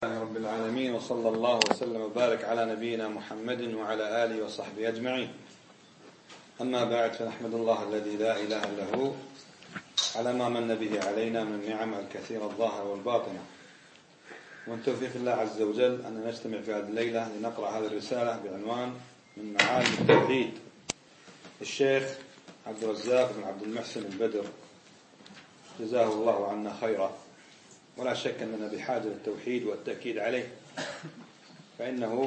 رب العالمين، وصلى الله وسلم وبارك على نبينا محمد وعلى آله وصحبه أجمعين. أما بعد، فنحمد الله الذي لا إله إلا هو على ما من به علينا من النعم الكثيرة الظاهرة والباطنة، ومن توفيق الله عز وجل أن نجتمع في هذه الليلة لنقرأ هذه الرسالة بعنوان من معالم التوحيد الشيخ عبد الرزاق بن عبد المحسن البدر، جزاه الله عنا خيرا. ولا شك أننا بحاجة للتوحيد والتأكيد عليه، فإنه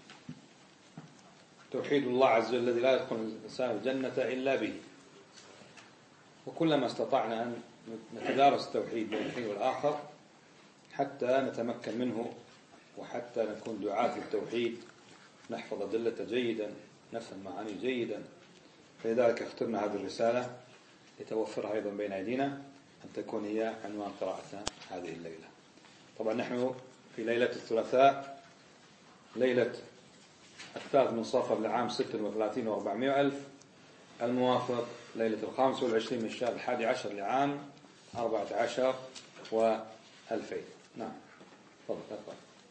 توحيد الله عز وجل الذي لا يدخل الإنسان الجنة إلا به. وكلما استطعنا أن نتدارس التوحيد بين الحين والآخر حتى نتمكن منه، وحتى نكون دعاة للتوحيد، نحفظ أدلة جيدا، نفهم معاني جيدا. فلذلك اخترنا هذه الرسالة لتوفرها أيضا بين أيدينا أن تكون هي عنوان قراءتنا هذه الليلة. طبعا نحن في ليلة الثلاثاء، ليلة 3 من صفر لعام 36 و400 ألف، الموافق ليلة 25 من الشهر 11 لعام 14 و2000. نعم، تفضل اقرأ.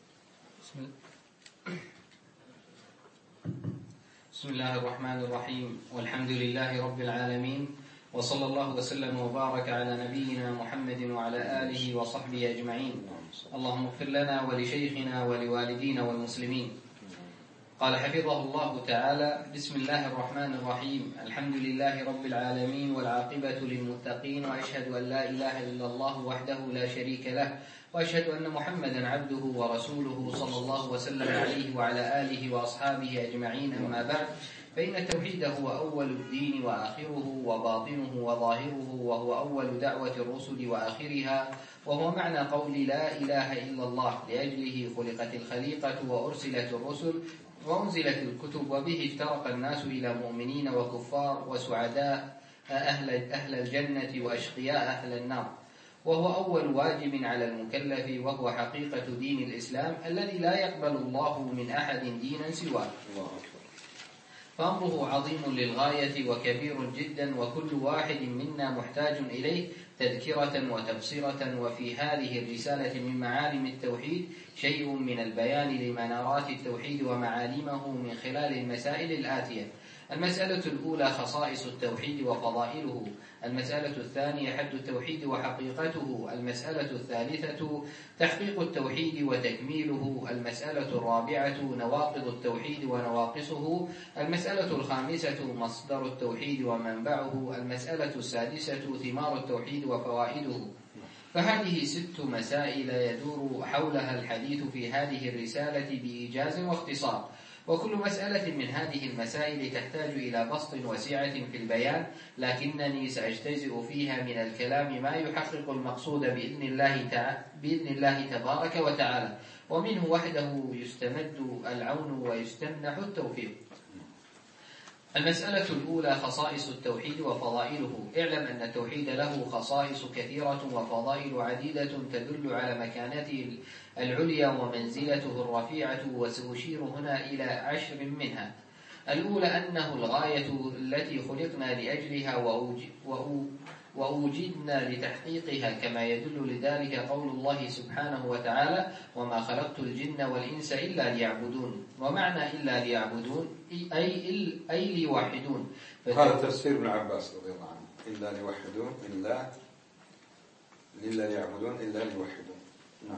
بسم الله الرحمن الرحيم، والحمد لله رب العالمين، وصلى الله وسلم وبارك على نبينا محمد وعلى آله وصحبه أجمعين. اللهم اغفر لنا ولشيخنا ولوالدينا والمسلمين. قال حفظه الله تعالى: بسم الله الرحمن الرحيم، الحمد لله رب العالمين، والعاقبة للمتقين، وأشهد أن لا إله إلا الله وحده لا شريك له، وأشهد أن محمدا عبده ورسوله صلى الله وسلم عليه وعلى آله وأصحابه أجمعين. أما بعد، فإن التوحيد هو أول الدين وآخره وباطنه وظاهره، وهو أول دعوة الرسل وآخرها، وهو معنى قول لا إله إلا الله، لأجله خلقت الخليقة وأرسلت الرسل وأنزلت الكتب، وبه افترق الناس إلى مؤمنين وكفار وسعداء أهل الجنة وأشقياء أهل النار، وهو أول واجب على المكلف، وهو حقيقة دين الإسلام الذي لا يقبل الله من أحد دينا سواه. فأمره عظيم للغاية وكبير جدا، وكل واحد منا محتاج إليه تذكرة وتبصرة. وفي هذه الرسالة من معالم التوحيد شيء من البيان لمنارات التوحيد ومعالمه من خلال المسائل الآتية: المسألة الأولى خصائص التوحيد وفضائله، المسألة الثانية حد التوحيد وحقيقته، المسألة الثالثة تحقيق التوحيد وتكميله، المسألة الرابعة نواقض التوحيد ونواقصه، المسألة الخامسة مصدر التوحيد ومنبعه، المسألة السادسة ثمار التوحيد وفوائده. فهذه 6 مسائل يدور حولها الحديث في هذه الرسالة بإيجاز واختصار، وكل مسألة من هذه المسائل تحتاج إلى بسط وسعة في البيان، لكنني سأجتزئ فيها من الكلام ما يحقق المقصود بإذن الله تبارك وتعالى، ومنه وحده يستمد العون ويستمنح التوفيق. المسألة الأولى خصائص التوحيد وفضائله. اعلم أن التوحيد له خصائص كثيرة وفضائل عديدة تدل على مكانته العليا ومنزلته الرفيعة، وسأشير هنا إلى 10 منها. الأولى أنه الغاية التي خلقنا لأجلها وأوجدنا لتحقيقها، كما يدل لذلك قول الله سبحانه وتعالى: وما خلقت الجن والإنس إلا ليعبدون. ومعنى إلا ليعبدون أي ليوحدون. هذا تفسير ابن عباس رضي الله عنه: إلا ليوحدون، إلا ليعبدون إلا ليوحدون. نعم.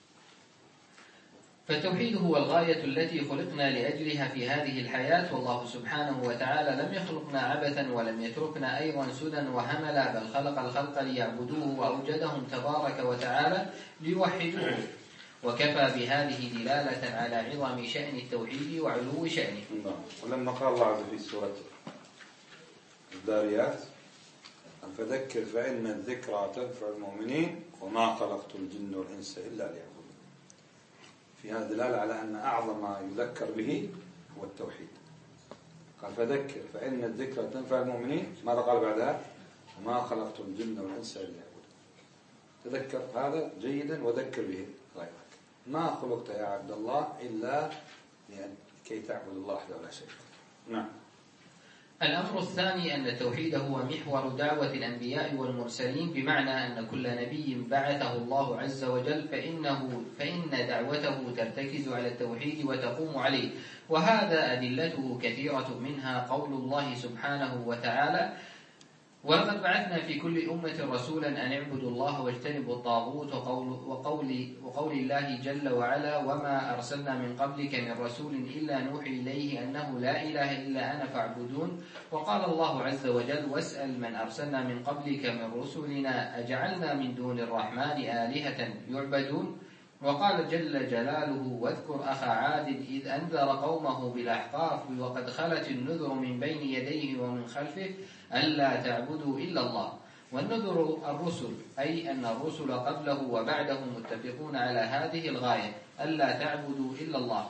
فالتوحيد هو الغاية التي خلقنا لأجلها في هذه الحياة، والله سبحانه وتعالى لم يخلقنا عبثا، ولم يتركنا أيضا سدى وهملا، بل خلق الخلق ليعبدوه، وأوجدهم تبارك وتعالى ليوحدوه. وكفى بهذه دلالة على عظم شأن التوحيد وعلو شأنه. ولما قال الله عز وجل في سورة الذاريات: فذكر فإن الذكرى تنفع المؤمنين وما خلقت الجن والإنس إلا ليعبدون. في هذا دلالة على أن أعظم ما يذكر به هو التوحيد. قال فذكر فإن الذكرى تنفع المؤمنين، ماذا قال بعدها؟ وما خلقت الجن والإنس إلا ليعبدون. تذكر هذا جيدا وذكر به غيرك. ما خلقت يا عبد الله إلا لكي تعبد الله وحده لا شريك له. نعم. الأمر الثاني أن التوحيد هو محور دعوة الأنبياء والمرسلين، بمعنى أن كل نبي بعثه الله عز وجل فإن دعوته ترتكز على التوحيد وتقوم عليه، وهذا أدلته كثيرة، منها قول الله سبحانه وتعالى: ولقد بعثنا في كل أمة رسولا أن اعبدوا الله واجتنبوا الطاغوت، وقول الله جل وعلا: وما أرسلنا من قبلك من رسول إلا نوحي إليه أنه لا إله إلا أنا فاعبدون. وقال الله عز وجل: واسأل من أرسلنا من قبلك من رسلنا أجعلنا من دون الرحمن آلهة يعبدون. وقال جل جلاله: واذكر أخا عاد إذ أنذر قومه بالأحقاف وقد خلت النذر من بين يديه ومن خلفه ألا تعبدوا إلا الله. والنذر الرسل، أي أن الرسل قبله وبعده متفقون على هذه الغاية: ألا تعبدوا إلا الله.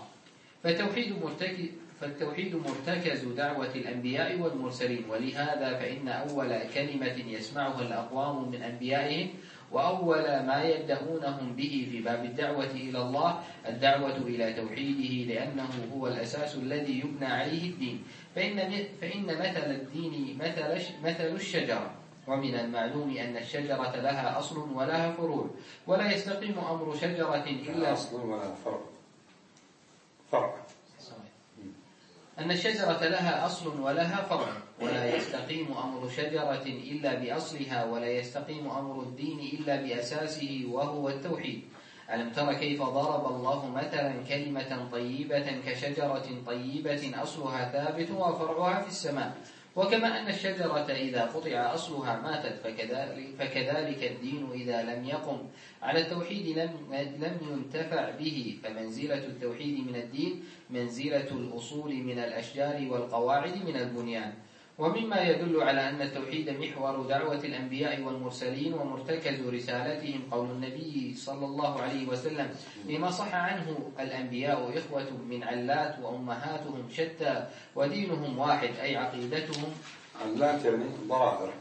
فالتوحيد مرتكز دعوة الأنبياء والمرسلين، ولهذا فإن أول كلمة يسمعها الأقوام من أنبيائهم وأول ما يبدأونهم به في باب الدعوة إلى الله الدعوة إلى توحيده، لأنه هو الأساس الذي يبنى عليه الدين. فإن مثل الدين مثل الشجرة، ومن المعلوم أن الشجرة لها أصل ولها فروع، ولا يستقيم أمر شجرة إلا أصل ولا فرع. أن الشجرة لها أصل ولها فرع، ولا يستقيم أمر شجرة إلا بأصلها، ولا يستقيم أمر الدين إلا بأساسه وهو التوحيد. ألم تر كيف ضرب الله مثلا كلمة طيبة كشجرة طيبة أصلها ثابت وفرعها في السماء. وكما أن الشجرة إذا قطع أصلها ماتت، فكذلك الدين إذا لم يقم على التوحيد لم ينتفع به. فمنزلة التوحيد من الدين منزلة الأصول من الأشجار والقواعد من البنيان. ومما يدل على أن التوحيد محور دعوة الأنبياء والمرسلين ومرتكز رسالتهم قول النبي صلى الله عليه وسلم فيما صح عنه: الأنبياء إخوة من علات وأمهاتهم شتى ودينهم واحد، أي عقيدتهم علات يعني ضرائر.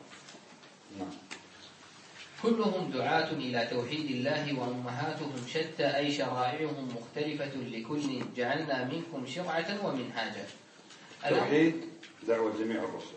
كلهم دعاة إلى توحيد الله وأمهاتهم شتى، أي شرائعهم مختلفة لكل جعلنا منكم شرعة ومنهاجا. توحيد دعوة جميع الرسل،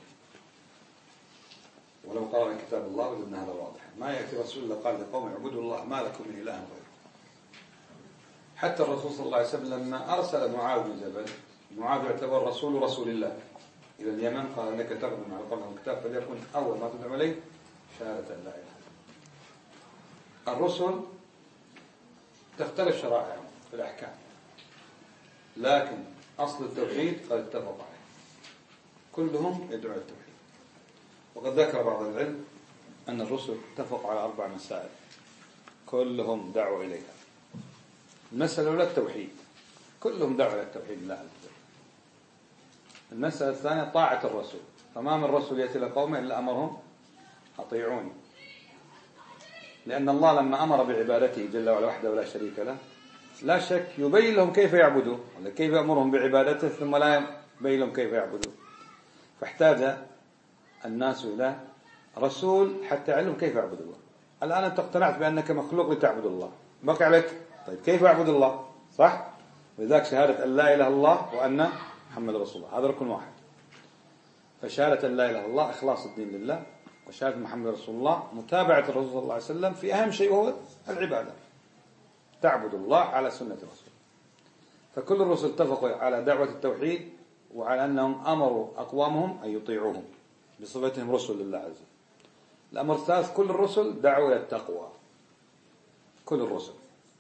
ولو قرأنا كتاب الله وجدنا هذا واضحا. ما يأتي رسول الله قال لقوم اعبدوا الله ما لكم من إله غيره. حتى الرسول صلى الله عليه وسلم لما أرسل معاذ بن جبل، معاذ يعتبر رسول الله إلى اليمن، قال: إنك تقدم على قوم الكتاب فليكن أول ما تدعو إليه شهادة لا إله إلا الله. الرسل تختلف شرائعهم في الأحكام، لكن أصل التوحيد قد اتفق عليه، كلهم يدعون التوحيد. وقد ذكر بعض العلم أن الرسل اتفقوا على 4 مسائل كلهم دعوا إليها. المسألة الأولى التوحيد، كلهم دعوا إلى التوحيد لله عز وجل. المسألة الثانية طاعة الرسول، فما من رسول يأتي لقومه إلا أمرهم أطيعوني، لأن الله لما أمر بعبادته جل وعلا وحده ولا شريك له لا شك يبين لهم كيف يعبدوا، ولا كيف يأمرهم بعبادته ثم لا يبين لهم كيف يعبدوا. فاحتاج الناس إلى رسول حتى يعلم كيف يعبد الله. الآن أنت اقتنعت بأنك مخلوق لتعبد الله، بقي عليك طيب كيف يعبد الله؟ صح؟ ولذلك شهادة أن لا إله إلا الله وأن محمد رسول الله، هذا ركن واحد. فشهادة أن لا إله إلا الله إخلاص الدين لله، وشهادة محمد رسول الله متابعة الرسول صلى الله عليه وسلم في أهم شيء وهو العبادة، تعبد الله على سنة الرسول. فكل الرسل اتفقوا على دعوة التوحيد، وعلى أنهم أمروا أقوامهم أن يطيعوهم بصفتهم رسل لله عز وجل. الأمر الثالث كل الرسل دعوا إلى التقوى، كل الرسل.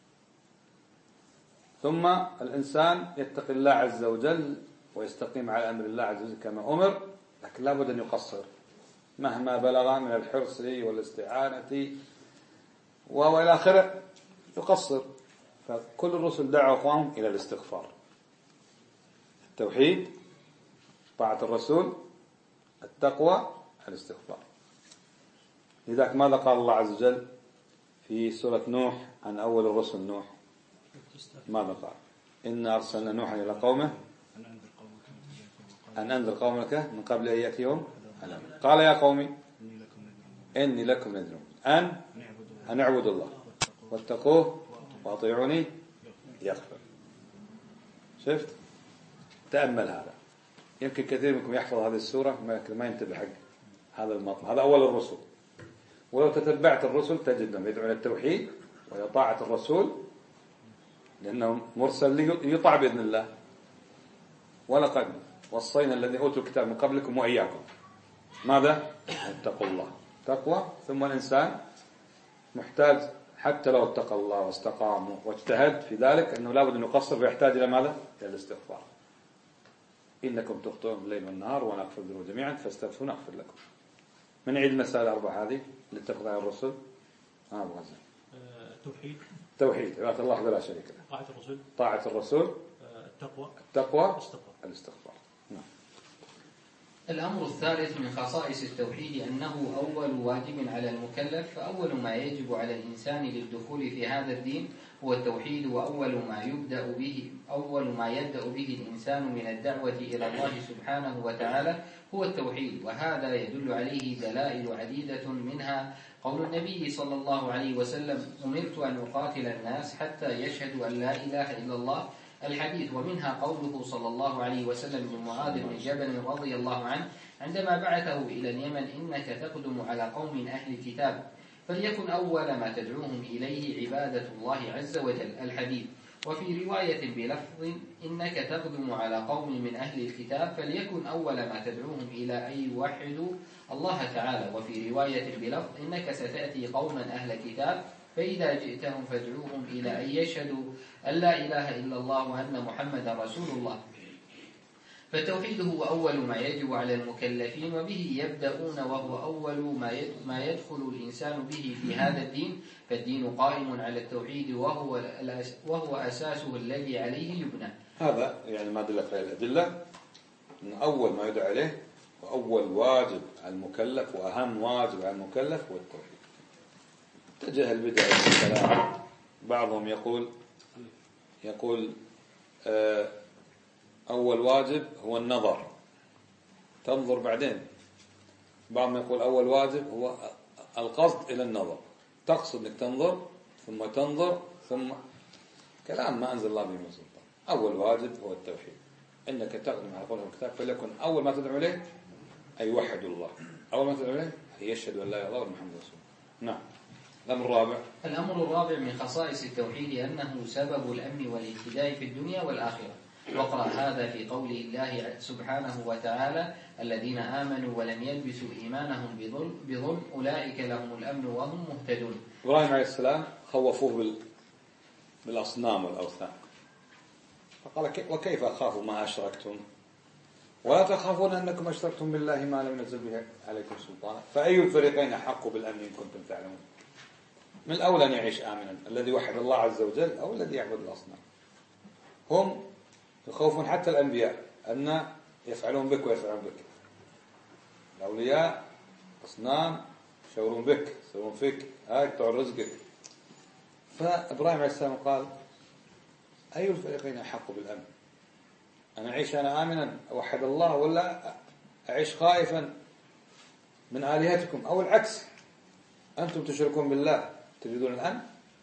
ثم الإنسان يتقي الله عز وجل ويستقيم على أمر الله عز وجل كما أمر، لكن لابد أن يقصر مهما بلغ من الحرص والاستعانة وإلى آخره، يقصر. فكل الرسل دعوا أقوامهم إلى الاستغفار، التوحيد، طاعة الرسول، التقوى، الاستغفار. لذلك ماذا قال الله عز وجل في سورة نوح عن أول الرسل نوح؟ ماذا قال؟ إنا أرسلنا نوحا إلى قومه أن أنذر قومك من قبل أن يأتيهم قال يا قومي إني لكم نذير أن اعبدوا الله واتقوه وأطيعوني يغفر. شفت؟ تأمل هذا. يمكن كثير منكم يحفظ هذه السورة ما ينتبه حق هذا المطلب. هذا أول الرسل، ولو تتبعت الرسل تجدهم يدعون التوحيد وإلى طاعة الرسول، لأنهم مرسل يطاع بإذن الله. ولقد وصينا الذين أوتوا الكتاب من قبلكم وإياكم ماذا؟ اتقوا الله. تقوى. ثم الإنسان محتاج حتى لو اتقى الله واستقام واجتهد في ذلك أنه لابد أن يقصر، فيحتاج إلى ماذا؟ إلى الاستغفار. إنكم تخطئون بالليل والنهار وأنا أغفر الذنوب جميعا فاستغفروا نغفر لكم. من عيد المسائل الأربع هذه اللي اتفق عليها الرسل؟ أبو غزال. توحيد عبادة الله ولا شريك له. طاعة الرسول. التقوى. الاستغفار. نعم. الأمر الثالث من خصائص التوحيد أنه أول واجب على المكلف، فأول ما يجب على الإنسان للدخول في هذا الدين هو التوحيد، وأول ما يبدأ به الإنسان من الدعوة إلى الله سبحانه وتعالى هو التوحيد. وهذا يدل عليه دلائل عديدة، منها قول النبي صلى الله عليه وسلم: أمرت أن أقاتل الناس حتى يشهدوا أن لا إله إلا الله، الحديث. ومنها قوله صلى الله عليه وسلم لمعاذ بن جبل رضي الله عنه عندما بعثه إلى اليمن: إنك تقدم على قوم أهل الكتاب فليكن أول ما تدعوهم إليه عبادة الله عز وجل، الحديث. وفي رواية بلفظ: إنك تقدم على قوم من أهل الكتاب فليكن أول ما تدعوهم إلى أن يوحدوا الله تعالى. وفي رواية بلفظ: إنك ستأتي قوما أهل كتاب فإذا جئتهم فادعوهم إلى أن يشهدوا أن لا إله إلا الله وأن محمدا رسول الله. فالتوحيد هو أول ما يجب على المكلفين، وبه يبدأون، وهو أول ما يدخل الإنسان به في هذا الدين. فالدين قائم على التوحيد وهو أساسه الذي عليه يبنى. هذا يعني ما دلت عليه الأدلة أن أول ما يدعى عليه وأول واجب على المكلف وأهم واجب على المكلف هو التوحيد. اتجه البدع والكلام، بعضهم يقول أول واجب هو النظر، تنظر بعدين. بعضهم يقول أول واجب هو القصد إلى النظر، تقصد أنك تنظر ثم تنظر ثم كلام ما أنزل الله به من سلطان. أول واجب هو التوحيد، إنك تقدم على قوله الكتاب فليكن أول ما تدعو إليه أي يوحد الله، أول ما تدعو إليه أي يشهد أن لا إله إلا الله ومحمد رسول الله. نعم. الأمر الرابع من خصائص التوحيد أنه سبب الأمن والاهتداء في الدنيا والآخرة. واقرأ هذا في قول الله سبحانه وتعالى: الذين آمنوا ولم يلبسوا إيمانهم بظلم أولئك لهم الأمن وهم مهتدون. إبراهيم عليه السلام خوفوه بالأصنام والأوثان، فقال: وكيف أخاف ما أشركتم ولا تخافون أنكم أشركتم بالله ما لم ينزل به عليكم سلطانا فأي الفريقين أحق بالأمن إن كنتم تعلمون. من الأولى أن يعيش آمنا الذي وحد الله عز وجل أو الذي يعبد الأصنام. هم يخوفون حتى الأنبياء أن يفعلون بك ويفعلون بك. الأولياء أصنام يشاورون بك يسوون فيك يقطعون رزقك. فإبراهيم عليه السلام قال: أي الفريقين أحق بالأمن؟ أنا أعيش أنا آمنا أوحد الله ولا أعيش خائفا من آلهتكم أو العكس أنتم تشركون بالله تريدون الأمن؟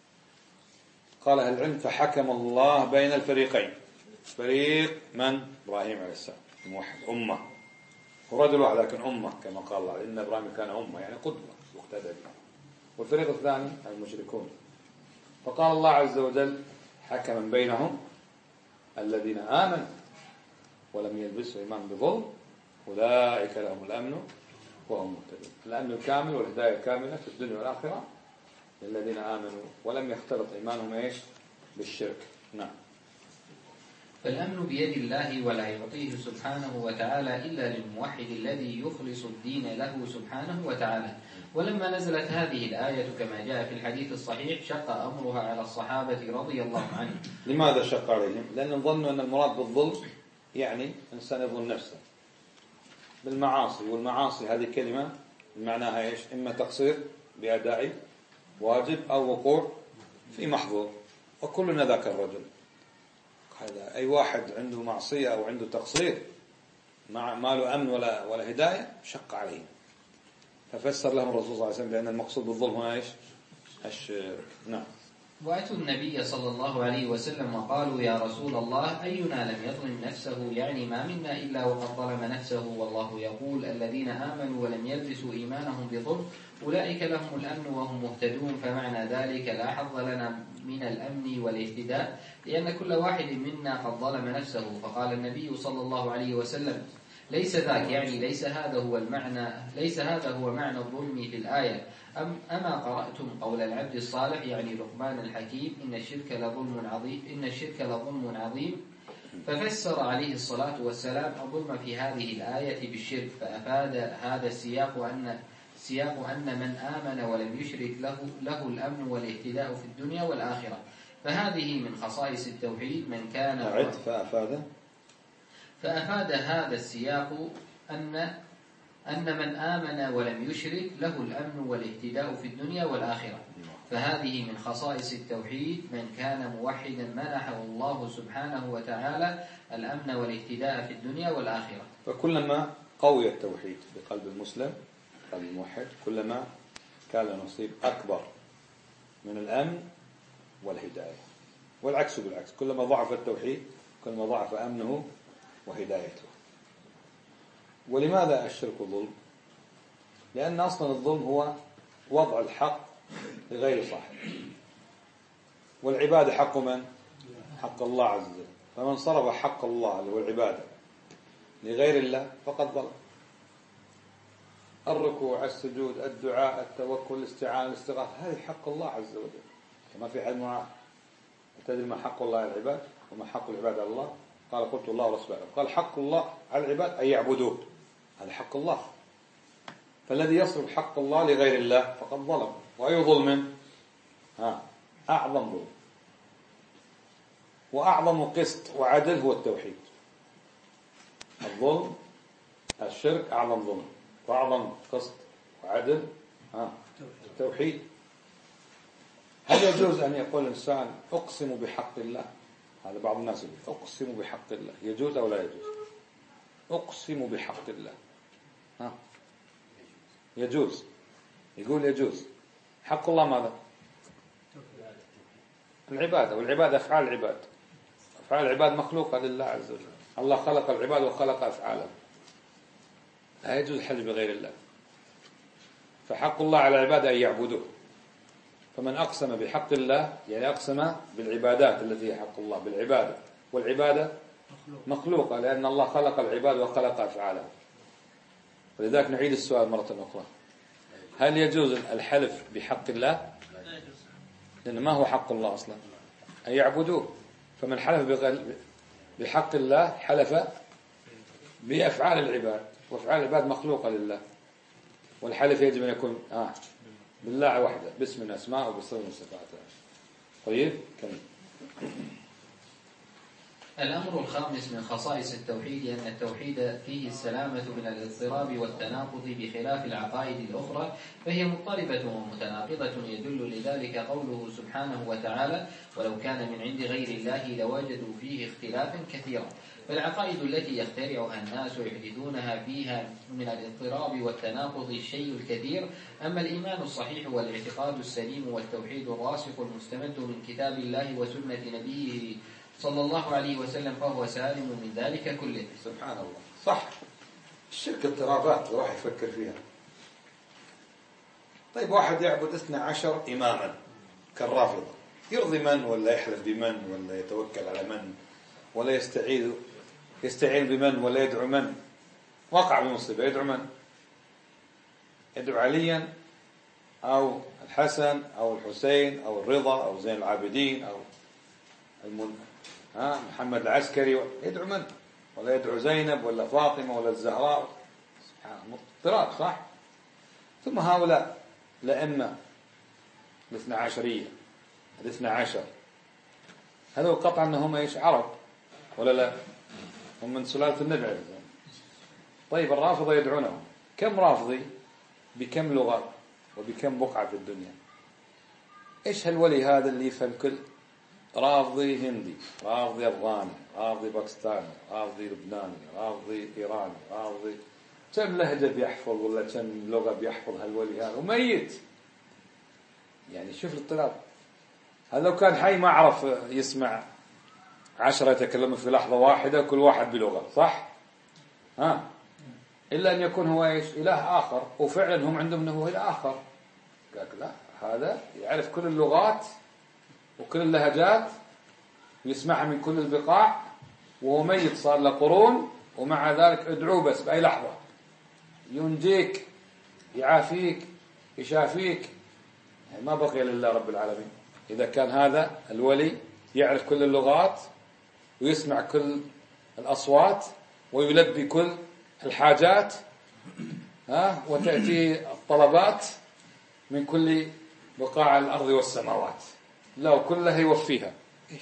قال أهل العلم: فحكم الله بين الفريقين. فريق من؟ إبراهيم عليه السلام الموحد أمة، هو رجل واحد لكن أمة كما قال الله: إن إبراهيم كان أمة يعني قدوة مقتدى به. والفريق الثاني المشركون. فقال الله عز وجل حكما بينهم: الذين آمنوا ولم يلبسوا إيمان بظلم أولئك لهم الأمن وهم مهتدون. الأمن الكامل والهداية الكاملة في الدنيا والآخرة للذين آمنوا ولم يختلط إيمانهم بالشرك. نعم. فالأمن بيد الله ولا يعطيه سبحانه وتعالى إلا للموحد الذي يخلص الدين له سبحانه وتعالى. ولما نزلت هذه الآية كما جاء في الحديث الصحيح شق أمرها على الصحابة رضي الله عنهم. لماذا شق عليهم؟ لأنهم ظنوا أن المراد بالظلم يعني إنسان يظلم نفسه بالمعاصي، والمعاصي هذه كلمة معناها إما تقصير بأداء واجب أو وقوع في محظور، وكلنا ذاك الرجل. هذا أي واحد عنده معصية أو عنده تقصير ما له أمن ولا هداية شق عليه. ففسر لهم الرسول صلى الله عليه وسلم بأن المقصود بالظلم هنا الشرك. نعم. وأتوا النبي صلى الله عليه وسلم وقالوا يا رسول الله أينا لم يظلم نفسه يعني ما منا إلا وقد ظلم نفسه والله يقول الذين آمنوا ولم يلبسوا إيمانهم بظلم أولئك لهم الأمن وهم مهتدون فمعنى ذلك لا حظ لنا من الأمن والاهتداء لأن كل واحد منا قد ظلم نفسه. فقال النبي صلى الله عليه وسلم ليس ذاك يعني ليس هذا هو معنى الظلم في الآية. أما قرأتم قول العبد الصالح يعني لقمان الحكيم إن الشرك لظلم عظيم ففسر عليه الصلاة والسلام الظلم في هذه الآية بالشرك فأفاد هذا السياق أن من آمن ولم يشرك له الأمن والاهتداء في الدنيا والآخرة. فهذه من خصائص التوحيد من كان فأفاد هذا السياق أن من آمن ولم يشرك له الأمن والاهتداء في الدنيا والآخرة. فهذه من خصائص التوحيد من كان موحدا منحه الله سبحانه وتعالى الأمن والاهتداء في الدنيا والآخرة. فكلما قوي التوحيد في قلب المسلم قلب الموحد كلما كان نصيب أكبر من الأمن والهداية، والعكس بالعكس، كلما ضعف التوحيد كلما ضعف أمنه وهدايته. ولماذا الشرك ظلم؟ لأن أصلا الظلم هو وضع الحق لغير صاحبه، والعبادة حق من؟ حق الله عز وجل. فمن صرف حق الله اللي هو العبادة لغير الله فقد ظلم. الركوع، السجود، الدعاء، التوكل، الاستعانة، الاستغاثة، هذه حق الله عز وجل، فما في حد معاه. تدري ما حق الله على العباد وما حق العباد على الله؟ قال قلت الله ورسوله. قال حق الله على العباد أن يعبدوه، هذا حق الله. فالذي يصرف حق الله لغير الله فقد ظلم. وأي ظلم؟ أعظم ظلم وأعظم قسط وعدل هو التوحيد. الظلم الشرك أعظم ظلم وأعظم قسط وعدل التوحيد. هل يجوز أن يقول الإنسان أقسم بحق الله؟ هذا بعض الناس يقول أقسم بحق الله، يجوز أو لا يجوز؟ أقسم بحق الله يجوز، يقول يجوز. حق الله ماذا؟ العبادة، والعبادة أفعال العباد، أفعال العباد مخلوقة لله عز وجل. الله خلق العباد وخلق أفعالهم، لا يجوز الحلف بغير الله. فحق الله على العباد أن يعبدوه. فمن أقسم بحق الله يعني أقسم بالعبادات التي هي حق الله بالعبادة، والعبادة مخلوقة لأن الله خلق العباد وخلق أفعالهم. ولذلك نعيد السؤال مرة أخرى، هل يجوز الحلف بحق الله؟ لأن ما هو حق الله أصلا؟ أن يعبدوه. فمن حلف بحق الله حلف بأفعال العباد، وأفعال العباد مخلوقة لله. والحلف يجب أن يكون بالله وحده باسم الأسماء وبصفة صفاته. طيب كمل. الأمر الخامس من خصائص التوحيد أن التوحيد فيه السلامة من الاضطراب والتناقض بخلاف العقائد الأخرى، فهي مضطربة ومتناقضة. يدل لذلك قوله سبحانه وتعالى ولو كان من عند غير الله لوجدوا فيه اختلافا كثيرا. فالعقائد التي يخترعها الناس ويحدثونها فيها من الاضطراب والتناقض الشيء الكثير. أما الإيمان الصحيح والاعتقاد السليم والتوحيد الراسخ المستمد من كتاب الله وسنة نبيه صلى الله عليه وسلم فهو سالم من ذلك كله. سبحان الله. صح، الشرك اضطرابات وراح يفكر فيها. طيب واحد يعبد 12 إماما كالرافضة، يرضي من ولا يحلف بمن ولا يتوكل على من ولا يستعين بمن ولا يدعو من؟ وقع بمصيبة، يدعو من؟ يدعو عليا أو الحسن أو الحسين أو الرضا أو زين العابدين أو محمد العسكري. يدعو من؟ ولا يدعو زينب ولا فاطمة ولا الزهراء. اضطراب صح. ثم هؤلاء الأئمة الاثنى عشرية الاثنى عشر هذول قطعا أنهم إيش؟ عرب ولا لا؟ هم من سلالة النبي عليه السلام. طيب الرافضة يدعونهم، كم رافضي بكم لغة وبكم بقعة في الدنيا؟ إيش هالولي هذا اللي يفهم كل رافضي هندي، رافضي أفغاني، رافضي باكستاني، رافضي لبناني، رافضي إيراني، رافضي كم لهجة بيحفظ ولا كم لغة بيحفظ هالولي هذا وميت. يعني شوف الاضطراب. هذا لو كان حي ما عرف يسمع 10 يتكلمون في لحظة واحدة كل واحد بلغة، صح؟ إلا أن يكون هو إيش؟ إله آخر، وفعلا هم عندهم أنه إله آخر. قال لا، هذا يعرف كل اللغات وكل اللهجات ويسمعها من كل البقاع، وهو ميت صار له قرون، ومع ذلك ادعوه بس بأي لحظة ينجيك، يعافيك، يشافيك. يعني ما بقي لله رب العالمين. إذا كان هذا الولي يعرف كل اللغات ويسمع كل الأصوات ويلبي كل الحاجات، وتأتي الطلبات من كل بقاع الأرض والسماوات، لو كلها يوفيها. إيش؟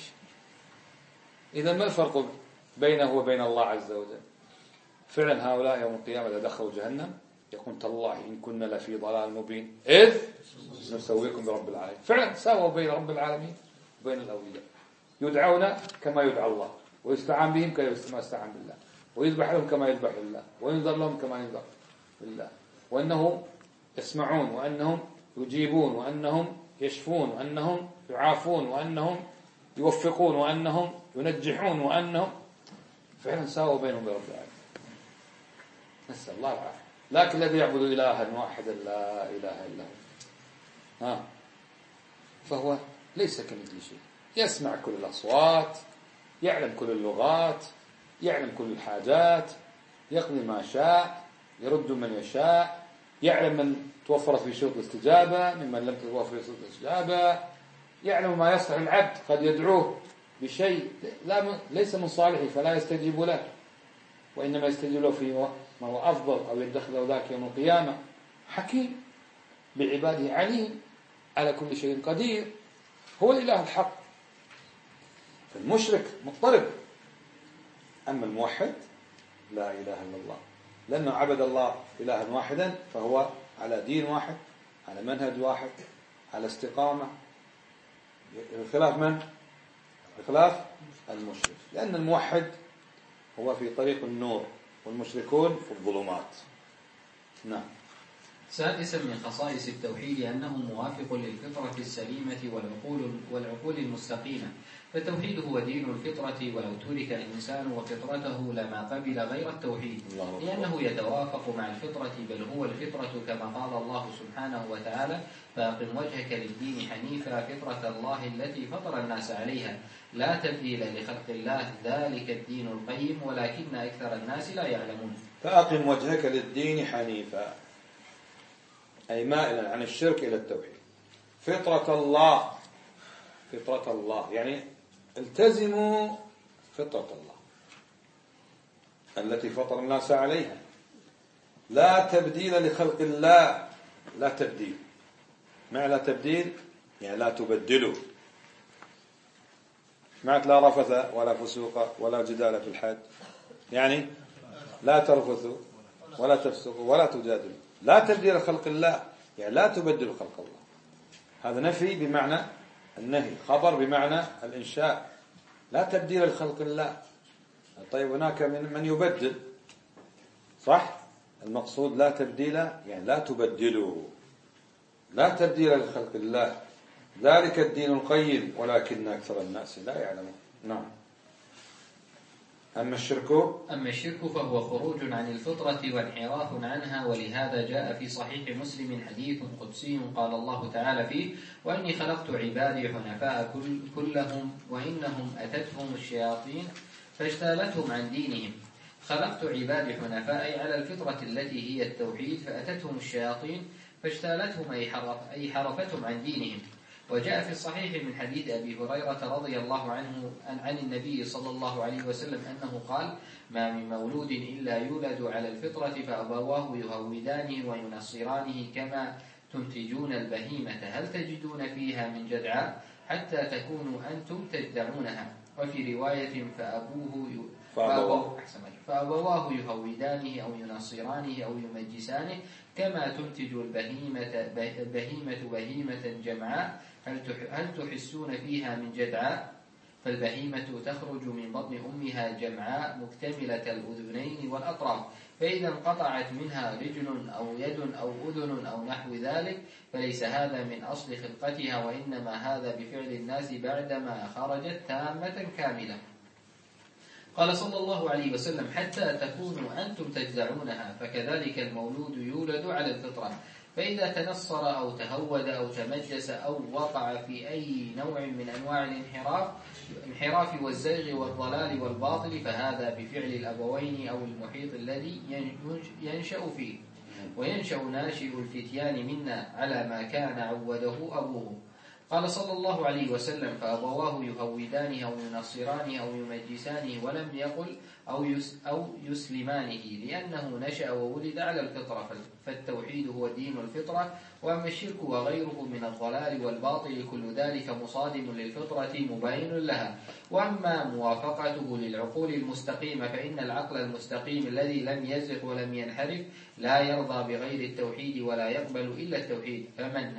إذا ما الفرق بينه وبين الله عز وجل؟ فعلا هؤلاء يوم القيامة إذا دخلوا جهنم يقول تالله إن كنا لفي ضلال مبين إذ نسويكم برب العالمين. فعلا ساووا بين رب العالمين وبين الأولياء، يدعون كما يدعى الله، ويستعان بهم كما يستعان بالله، ويذبح لهم كما يذبح لله، وينذر لهم كما ينذر لله، وأنهم يسمعون، وأنهم يجيبون، وأنهم يشفون، وأنهم يعافون، وأنهم يوفقون، وأنهم ينجحون، وأنهم فعلا ساووا بينهم برب العالمين. نسأل الله العافية. لكن الذي يعبد إلها واحدا لا إله إلا هو فهو ليس كمثله شيء، يسمع كل الأصوات، يعلم كل اللغات، يعلم كل الحاجات، يقضي ما شاء، يرد من يشاء، يعلم من توفرت في شروط الاستجابة ممن لم تتوفر في شروط الاستجابة، يعلم ما يصلح العبد، قد يدعوه بشيء ليس من صالحه فلا يستجيب له، وإنما يستجيب له في ما هو أفضل، أو يدخل له ذاك يوم القيامة. حكيم بعباده عليم، على كل شيء قدير، هو الإله الحق. فالمشرك مضطرب، أما الموحد لا إله إلا الله، لأنه عبد الله إلها واحدا، فهو على دين واحد، على منهج واحد، على استقامة، بخلاف من؟ بخلاف المشرك، لأن الموحد هو في طريق النور، والمشركون في الظلمات. نعم. سادسا من خصائص التوحيد أنه موافق للفطرة السليمة والعقول المستقيمة، فالتوحيد هو دين الفطرة، ولو ترك الإنسان وفطرته لما قبل غير التوحيد، لأنه يتوافق مع الفطرة، بل هو الفطرة كما قال الله سبحانه وتعالى: فأقم وجهك للدين حنيفا فطرة الله التي فطر الناس عليها لا تبديل لخلق الله ذلك الدين القيم ولكن أكثر الناس لا يعلمون. فأقم وجهك للدين حنيفا، أي مائلا عن الشرك إلى التوحيد. فطرة الله، فطرة الله يعني التزموا فطرة الله التي فطر الناس عليها، لا تبديل لخلق الله. لا تبديل، معنى لا تبديل يعني لا تبدلوا. معنى لا رفث ولا فسوق ولا جدال في الحج، يعني لا ترفثوا ولا تفسقوا ولا تجادلوا. لا تبديل خلق الله يعني لا تبدل خلق الله. هذا نفي بمعنى النهي، خبر بمعنى الإنشاء. لا تبديل لخلق الله. طيب هناك من يبدل، صح؟ المقصود لا تبديل يعني لا تبدلوا، لا تبديل لخلق الله ذلك الدين القيم ولكن أكثر الناس لا يعلمون. نعم. أما الشرك فهو خروج عن الفطرة وانحراف عنها، ولهذا جاء في صحيح مسلم حديث قدسي قال الله تعالى فيه: وإني خلقت عبادي حنفاء كلهم وإنهم أتتهم الشياطين فاجتالتهم عن دينهم. خلقت عبادي حنفاء على الفطرة التي هي التوحيد، فأتتهم الشياطين فاجتالتهم أي حرفتهم عن دينهم. وجاء في الصحيح من حديث أبي هريرة رضي الله عنه عن النبي صلى الله عليه وسلم أنه قال: ما من مولود إلا يولد على الفطرة فأبواه يهودانه وينصرانه كما تنتجون البهيمة هل تجدون فيها من جدعاء حتى تكونوا أنتم تجدعونها. وفي رواية فأبواه يهودانه أو ينصرانه أو يمجسانه كما تنتج البهيمة بهيمة جمعاء هل تحسون فيها من جدعاء. فالبهيمة تخرج من بطن أمها جمعاء مكتملة الأذنين والأطراف، فإذا انقطعت منها رجل أو يد أو أذن أو نحو ذلك فليس هذا من أصل خلقتها، وإنما هذا بفعل الناس بعدما خرجت تامة كاملة. قال صلى الله عليه وسلم: حتى تكونوا أنتم تجزعونها، فكذلك المولود يولد على الفطرة، فإذا تنصر أو تهود أو تمجس أو وقع في أي نوع من أنواع الانحراف والزيغ والضلال والباطل فهذا بفعل الأبوين أو المحيط الذي ينشأ فيه، وينشأ ناشئ الفتيان منا على ما كان عوده أبوه. قال صلى الله عليه وسلم: فأبواه يهودانه أو ينصرانه أو يمجسانه، ولم يقل أو يسلمانه، لأنه نشأ وولد على الفطرة، فالتوحيد هو دين الفطرة. وأما الشرك وغيره من الضلال والباطل كل ذلك مصادم للفطرة مباين لها. وأما موافقته للعقول المستقيمة فإن العقل المستقيم الذي لم يزغ ولم ينحرف لا يرضى بغير التوحيد ولا يقبل إلا التوحيد.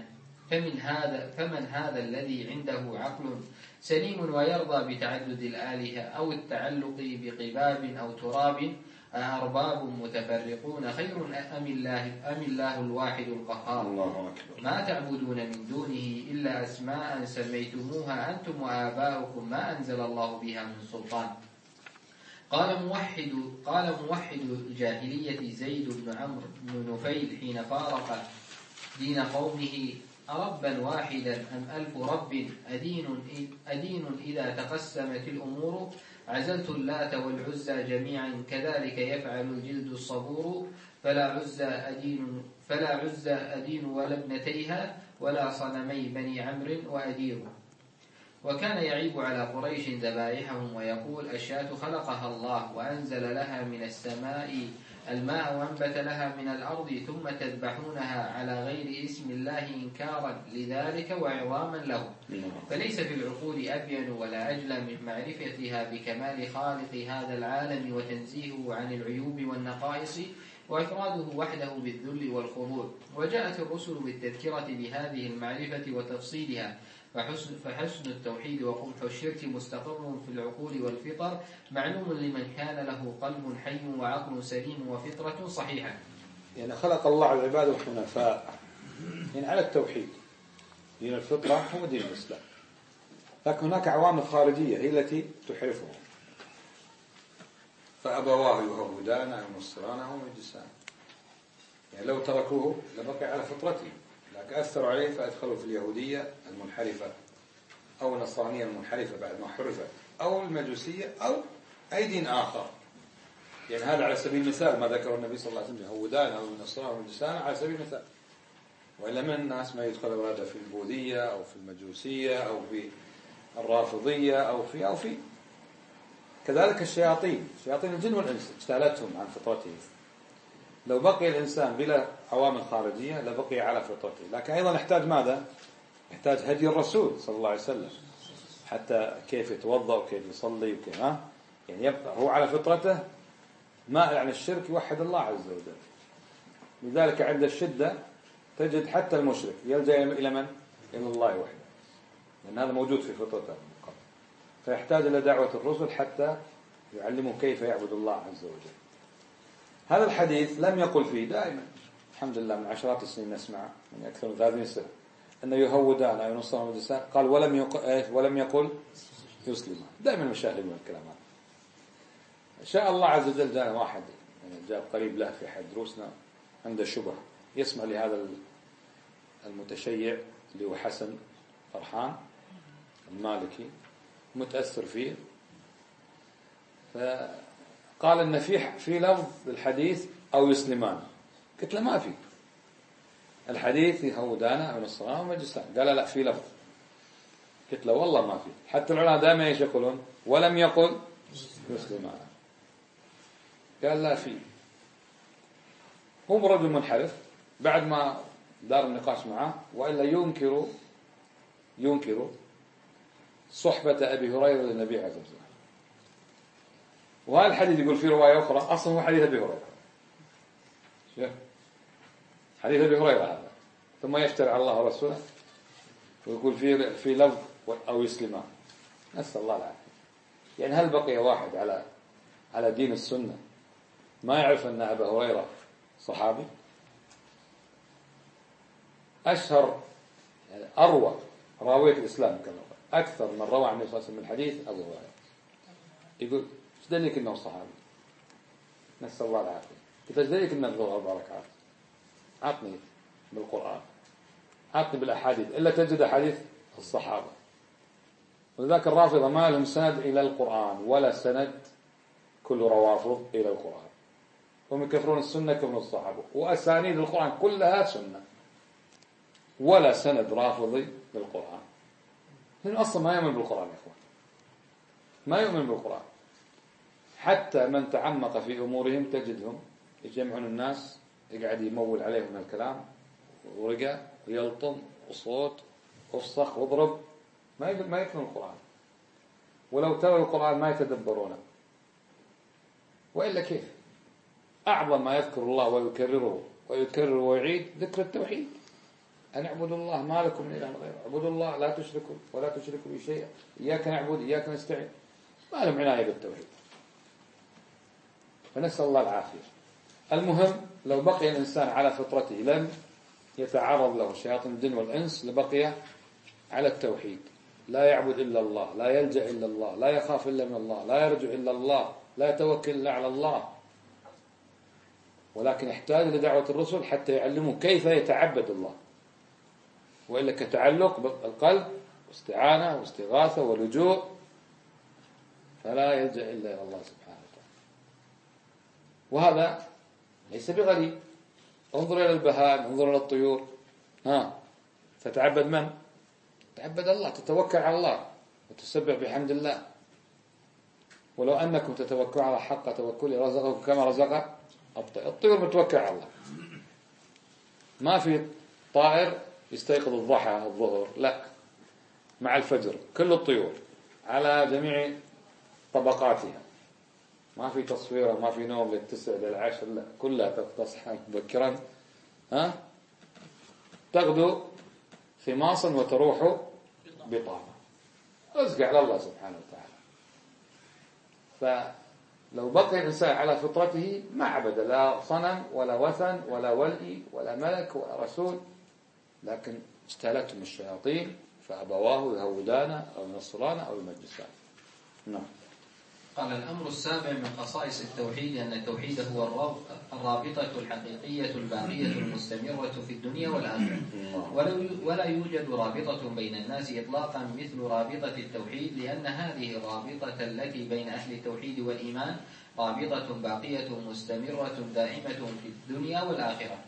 فمن هذا الذي عنده عقل سليم ويرضى بتعدد الآلهة أو التعلق بقباب أو تراب أأرباب متفرقون خير أم الله الواحد القهار؟ ما تعبدون من دونه إلا أسماء سميتموها أنتم وآباؤكم ما أنزل الله بها من سلطان. قال موحد الجاهلية زيد بن عمرو بن نفيل حين فارق دين قومه: أربا واحدا أم ألف رب؟ أدين إذا تقسمت الأمور عزلت اللات والعزى جميعا، كذلك يفعل الجلد الصبور، فلا عزى أدين ولا ابنتيها ولا صنمي بني عمرو وأدير. وكان يعيب على قريش ذبائحهم ويقول: الشاة خلقها الله وأنزل لها من السماء الماء وأنبت لها من الأرض ثم تذبحونها على غير اسم الله إنكارا لذلك وعظاما له. فليس في العقول أبين ولا أجلى من معرفتها بكمال خالق هذا العالم وتنزيهه عن العيوب والنقائص وإفراده وحده بالذل والخضوع. وجاءت الرسل بالتذكرة بهذه المعرفة وتفصيلها، فحسن التوحيد وقبح الشرك مستقر في العقول والفطر، معلوم لمن كان له قلب حي وعقل سليم وفطرة صحيحة. يعني خلق الله العباد حنفاء، يعني على التوحيد، دين الفطرة هو دين الإسلام، لكن هناك عوامل خارجية هي التي تحرفهم، فأبواه يهودان أو ينصرانه أو يمجسانه. يعني لو تركوه لبقي على فطرته، لكن أثروا عليه فأدخلوا في اليهودية المنحرفة أو النصرانية المنحرفة بعد ما حرفت، أو المجوسية أو أي دين آخر. يعني هذا على سبيل المثال ما ذكره النبي صلى الله عليه وسلم: يهودان أو ينصران أو يمجسان، على سبيل المثال. وإلا من الناس ما يدخل أولاده في البوذية أو في المجوسية أو في الرافضية أو في كذلك الشياطين الجن والإنس اجتالتهم عن فطرته. لو بقي الإنسان بلا عوامل خارجية لبقي على فطرته، لكن أيضا يحتاج ماذا؟ يحتاج هدي الرسول صلى الله عليه وسلم، حتى كيف يتوضأ وكيف يصلي وكيف يعني يبقى هو على فطرته، مائل عن الشرك، يوحد الله عز وجل. لذلك عند الشدة تجد حتى المشرك يلجأ إلى من؟ إلى الله وحده، لأن هذا موجود في فطرته من قبل، فيحتاج إلى دعوة الرسل حتى يعلمه كيف يعبد الله عز وجل. هذا الحديث لم يقل فيه دائما، الحمد لله من عشرات السنين نسمع من أكثر من 30 سنة أن يهودان أو ينصران ويمجسان، قال ولم يقل يسلم. دائما مشاهد من الكلام هذا. شاء الله عز وجل جاء واحد جاء قريب له في أحد دروسنا عنده شبهة، يسمع لهذا المتشيع اللي هو حسن فرحان المالكي متأثر فيه، فقال إن في لفظ الحديث أو يسلمان. قلت له ما في الحديث يهودان أو نصران ومجسان. قال لا في لفظ. قلت له والله ما في. حتى العلماء دائما ايش يقولون؟ ولم يقل يسلمان. قال لا في. هو رجل منحرف بعد ما دار النقاش معه، وإلا ينكر صحبة أبي هريرة للنبي عليه الصلاة والسلام. وهذا الحديث يقول في رواية أخرى أصلا هو حديث أبي هريرة، حديث أبي هريرة هذا، ثم يفترع الله ورسوله ويقول في لفظ أو يسلمان. نسأل الله العافية. يعني هل بقي واحد على دين السنة ما يعرف أن أبا هريرة صحابي؟ أشهر يعني أروى راوية الإسلام كما قال أكثر من روى عن النبي صلى الله عليه وسلم الحديث أبو هريرة. يقول ايش دليلك أنه صحابي؟ نسأل الله العافية. كيف دليلك أنه ظهر 4 ركعات؟ عطني بالقرآن، عطني بالأحاديث، إلا تجد أحاديث الصحابة. ولذلك الرافضة ما لهم سند إلى القرآن ولا سند، كل روافض إلى القرآن. هم يكفرون السنة كفرون الصحابة، وأسانيد القرآن كلها سنة ولا سند رافضي للقرآن. لأنه أصلا ما يؤمن بالقرآن يا إخوان، ما يؤمن بالقرآن. حتى من تعمق في أمورهم تجدهم يجمعون الناس يقعد يمول عليهم من الكلام ورقة ويلطم وصوت وفسخ واضرب، ما يفهم القرآن. ولو ترى القرآن ما يتدبرونه. وإلا كيف؟ أعظم ما يذكر الله ويكرره ويكرر ويعيد ذكر التوحيد، أن اعبدوا الله ما لكم من إله غيره، اعبدوا الله لا تشركوا ولا تشركوا به شيئا، إياك نعبد إياك نستعين. ما لهم عناية بالتوحيد، فنسأل الله العافية. المهم لو بقي الإنسان على فطرته لم يتعرض له شياطين الجن والإنس لبقي على التوحيد، لا يعبد إلا الله، لا يلجأ إلا الله، لا يخاف إلا من الله، لا يرجع إلا الله، لا يتوكل إلا على الله. ولكن يحتاج لدعوة الرسل حتى يعلموا كيف يتعبد الله، وإلا كتعلق بالقلب واستعانة واستغاثة ولجوء، فلا يلجأ إلا إلى الله سبحانه وتعالى. وهذا ليس بغريب. انظر إلى البهائم، انظر إلى الطيور، تتعبد من؟ تعبد الله، تتوكل على الله وتسبح بحمد الله. ولو أنكم تتوكلوا على حق توكله رزقكم كما رزق الطيور. متوكل على الله. ما في طائر يستيقظ الضحى الظهر، لا، مع الفجر كل الطيور على جميع طبقاتها، ما في تصويره، ما في نوم للتسع للعشر، لا، كلها تصحى مبكرا تغدو خماصا وتروح بطانا. رزق على الله سبحانه وتعالى. فلو بقي الإنسان على فطرته ما عبد لا صنم ولا وثن ولا ولي ولا ملك ولا رسول، لكن استهلكتم الشياطين فأبواه يهودانه أو ينصرانه أو يمجسانه. نعم. قال الأمر السابع من خصائص التوحيد أن التوحيد هو الرابطة الحقيقية الباقية المستمرة في الدنيا والآخرة، ولا يوجد رابطة بين الناس إطلاقا مثل رابطة التوحيد، لأن هذه الرابطة التي بين أهل التوحيد والإيمان رابطة باقية مستمرة دائمة في الدنيا والآخرة.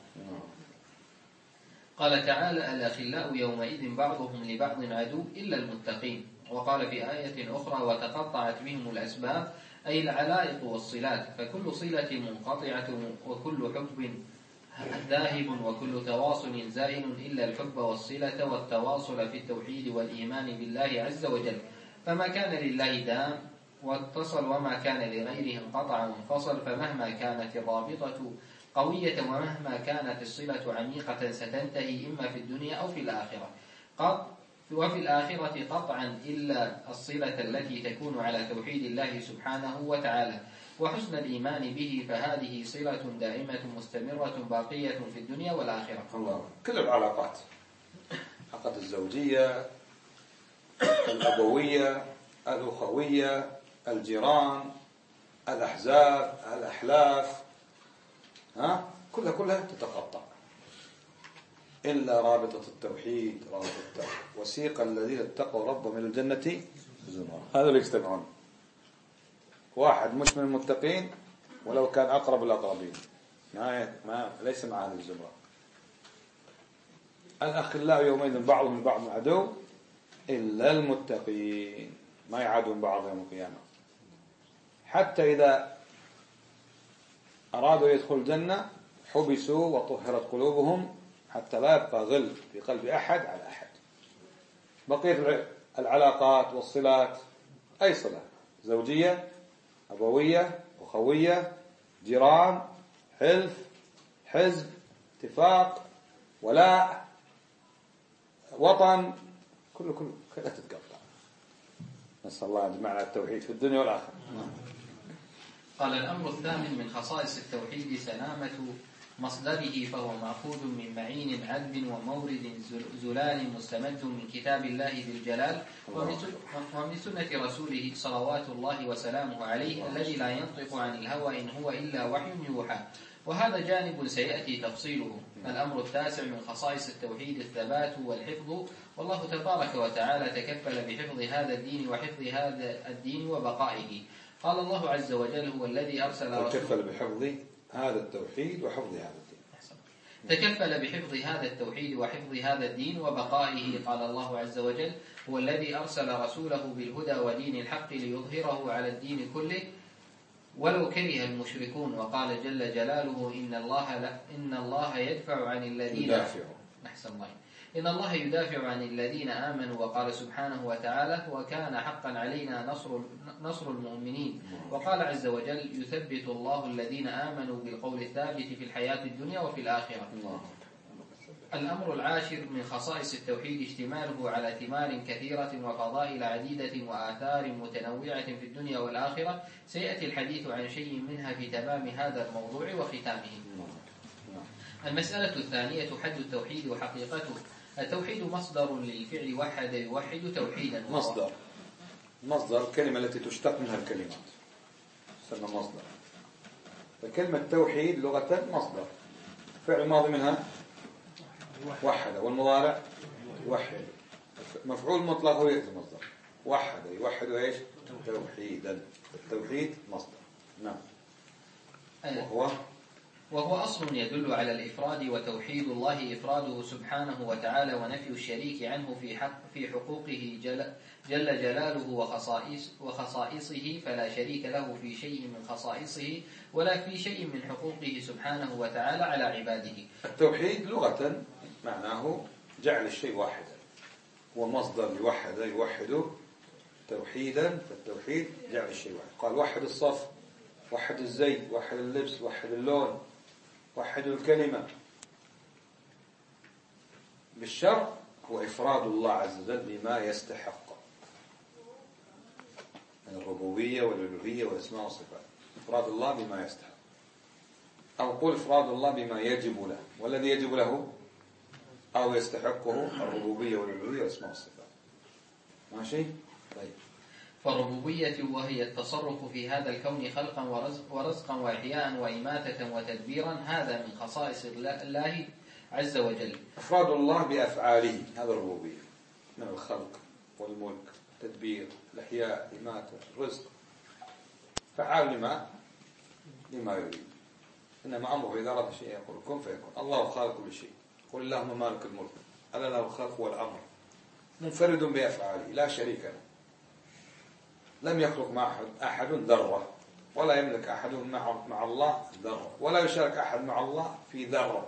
قال تعالى: الأخلاء يومئذ بعضهم لبعض عدو إلا المتقين. وقال في آية أخرى: وتقطعت بهم الأسباب، أي العلائق والصلات، فكل صلة منقطعة وكل حب ذاهب وكل تواصل زائل إلا الحب والصلة والتواصل في التوحيد والإيمان بالله عز وجل. فما كان لله دام واتصل، وما كان لغيره انقطع وانفصل. فمهما كانت الرابطة قوية ومهما كانت الصلة عميقة ستنتهي إما في الدنيا أو في الآخرة. وفي الآخرة قطعا إلا الصلة التي تكون على توحيد الله سبحانه وتعالى وحسن الإيمان به، فهذه صلة دائمة مستمرة باقية في الدنيا والآخرة. الله. كل العلاقات، علاقة الزوجية، الأبوية، الأخوية، الجيران، الأحزاب، الأحلاف، كلها تتقطع إلا رابطة التوحيد، رابطة وسيق الذين اتقوا ربهم إلى الجنة زمرا. هذا اللي يجتمعون. واحد مش من المتقين ولو كان أقرب الأقربين، ليس مع أهل الزمرة. الأخلاء يومئذ بعضهم لبعض عدو إلا المتقين، ما يعادون بعض يوم القيامة. حتى إذا أرادوا يدخل الجنة حبسوا وطهرت قلوبهم حتى لا يبقى غل في قلب أحد على أحد. بقية العلاقات والصلات، أي صلة، زوجية، أبوية، أخوية، جيران، حلف، حزب، اتفاق، ولاء، وطن، كلها تتقطع. نسأل الله أن يجمعنا التوحيد في الدنيا والآخرة. قال الأمر الثامن من خصائص التوحيد سلامة مصدره، فهو مأخوذ من معين عذب ومورد زلال مستمد من كتاب الله ذي الجلال ومن سنة رسوله صلوات الله وسلامه عليه الذي لا ينطق عن الهوى إن هو إلا وحي يوحى. وهذا جانب سيأتي تفصيله. الأمر التاسع من خصائص التوحيد الثبات والحفظ، والله تبارك وتعالى تكفل بحفظ هذا الدين وحفظ هذا الدين وبقائه. قال الله عز وجل: هو الذي أرسل رسوله. تكفل بحفظ هذا التوحيد وحفظ هذا الدين. تكفل بحفظ هذا التوحيد وحفظ هذا الدين وبقائه. قال الله عز وجل: هو الذي أرسل رسوله بالهدى ودين الحق ليظهره على الدين كله ولو كره المشركون. وقال جل جلاله: إن الله يدفع عن الذين إن الله يدافع عن الذين آمنوا. وقال سبحانه وتعالى: وكان حقا علينا نصر المؤمنين. وقال عز وجل: يثبت الله الذين آمنوا بالقول الثابت في الحياة الدنيا وفي الآخرة. الأمر العاشر من خصائص التوحيد اشتماله على ثمار كثيرة وفضائل عديدة وآثار متنوعة في الدنيا والآخرة. سيأتي الحديث عن شيء منها في تمام هذا الموضوع وختامه. المسألة الثانية حد التوحيد وحقيقته. التوحيد مصدر للفعل وحد يوحد توحيدا. مصدر الكلمة التي تشتق منها الكلمات تسمى مصدر. فكلمة توحيد لغة مصدر، فعل الماضي منها وحد والمضارع يوحد. مفعول مطلق هو يأتي مصدر وحد يوحد ايش؟ توحيدا. التوحيد مصدر. نعم. وهو أصل يدل على الإفراد، وتوحيد الله إفراده سبحانه وتعالى ونفي الشريك عنه في حقوقه جل جلاله وخصائصه، فلا شريك له في شيء من خصائصه ولا في شيء من حقوقه سبحانه وتعالى على عباده. التوحيد لغة معناه جعل الشيء واحدا، هو مصدر يوحد توحيدا. فالتوحيد جعل الشيء واحد. قال: وحد الصف، وحد الزيت، وحد اللبس، وحد اللون، وحد الكلمة. بالشرع هو إفراد الله عز وجل بما يستحق من الربوبية والألوهية والأسماء والصفات. إفراد الله بما يستحق، أو قل إفراد الله بما يجب له، والذي يجب له أو يستحقه الربوبية والألوهية والأسماء والصفات. ماشي؟ طيب. فالربوبية وهي التصرف في هذا الكون خلقا ورزقا وإحياء وإماتة وتدبيرا، هذا من خصائص الله عز وجل. إفراد الله بأفعاله، هذا الربوبية، من الخلق والملك، تدبير، الإحياء، إماتة، الرزق، فعال لما يريد. إنما أمره إذا أراد شيء يقول كن فيكون. الله خالق كل شيء. قل اللهم مالك الملك، ألا له الخلق والأمر، منفرد بأفعاله لا شريك له. لم يخلق مع أحد ذرة، ولا يملك أحد مع الله ذرة، ولا يشارك أحد مع الله في ذرة،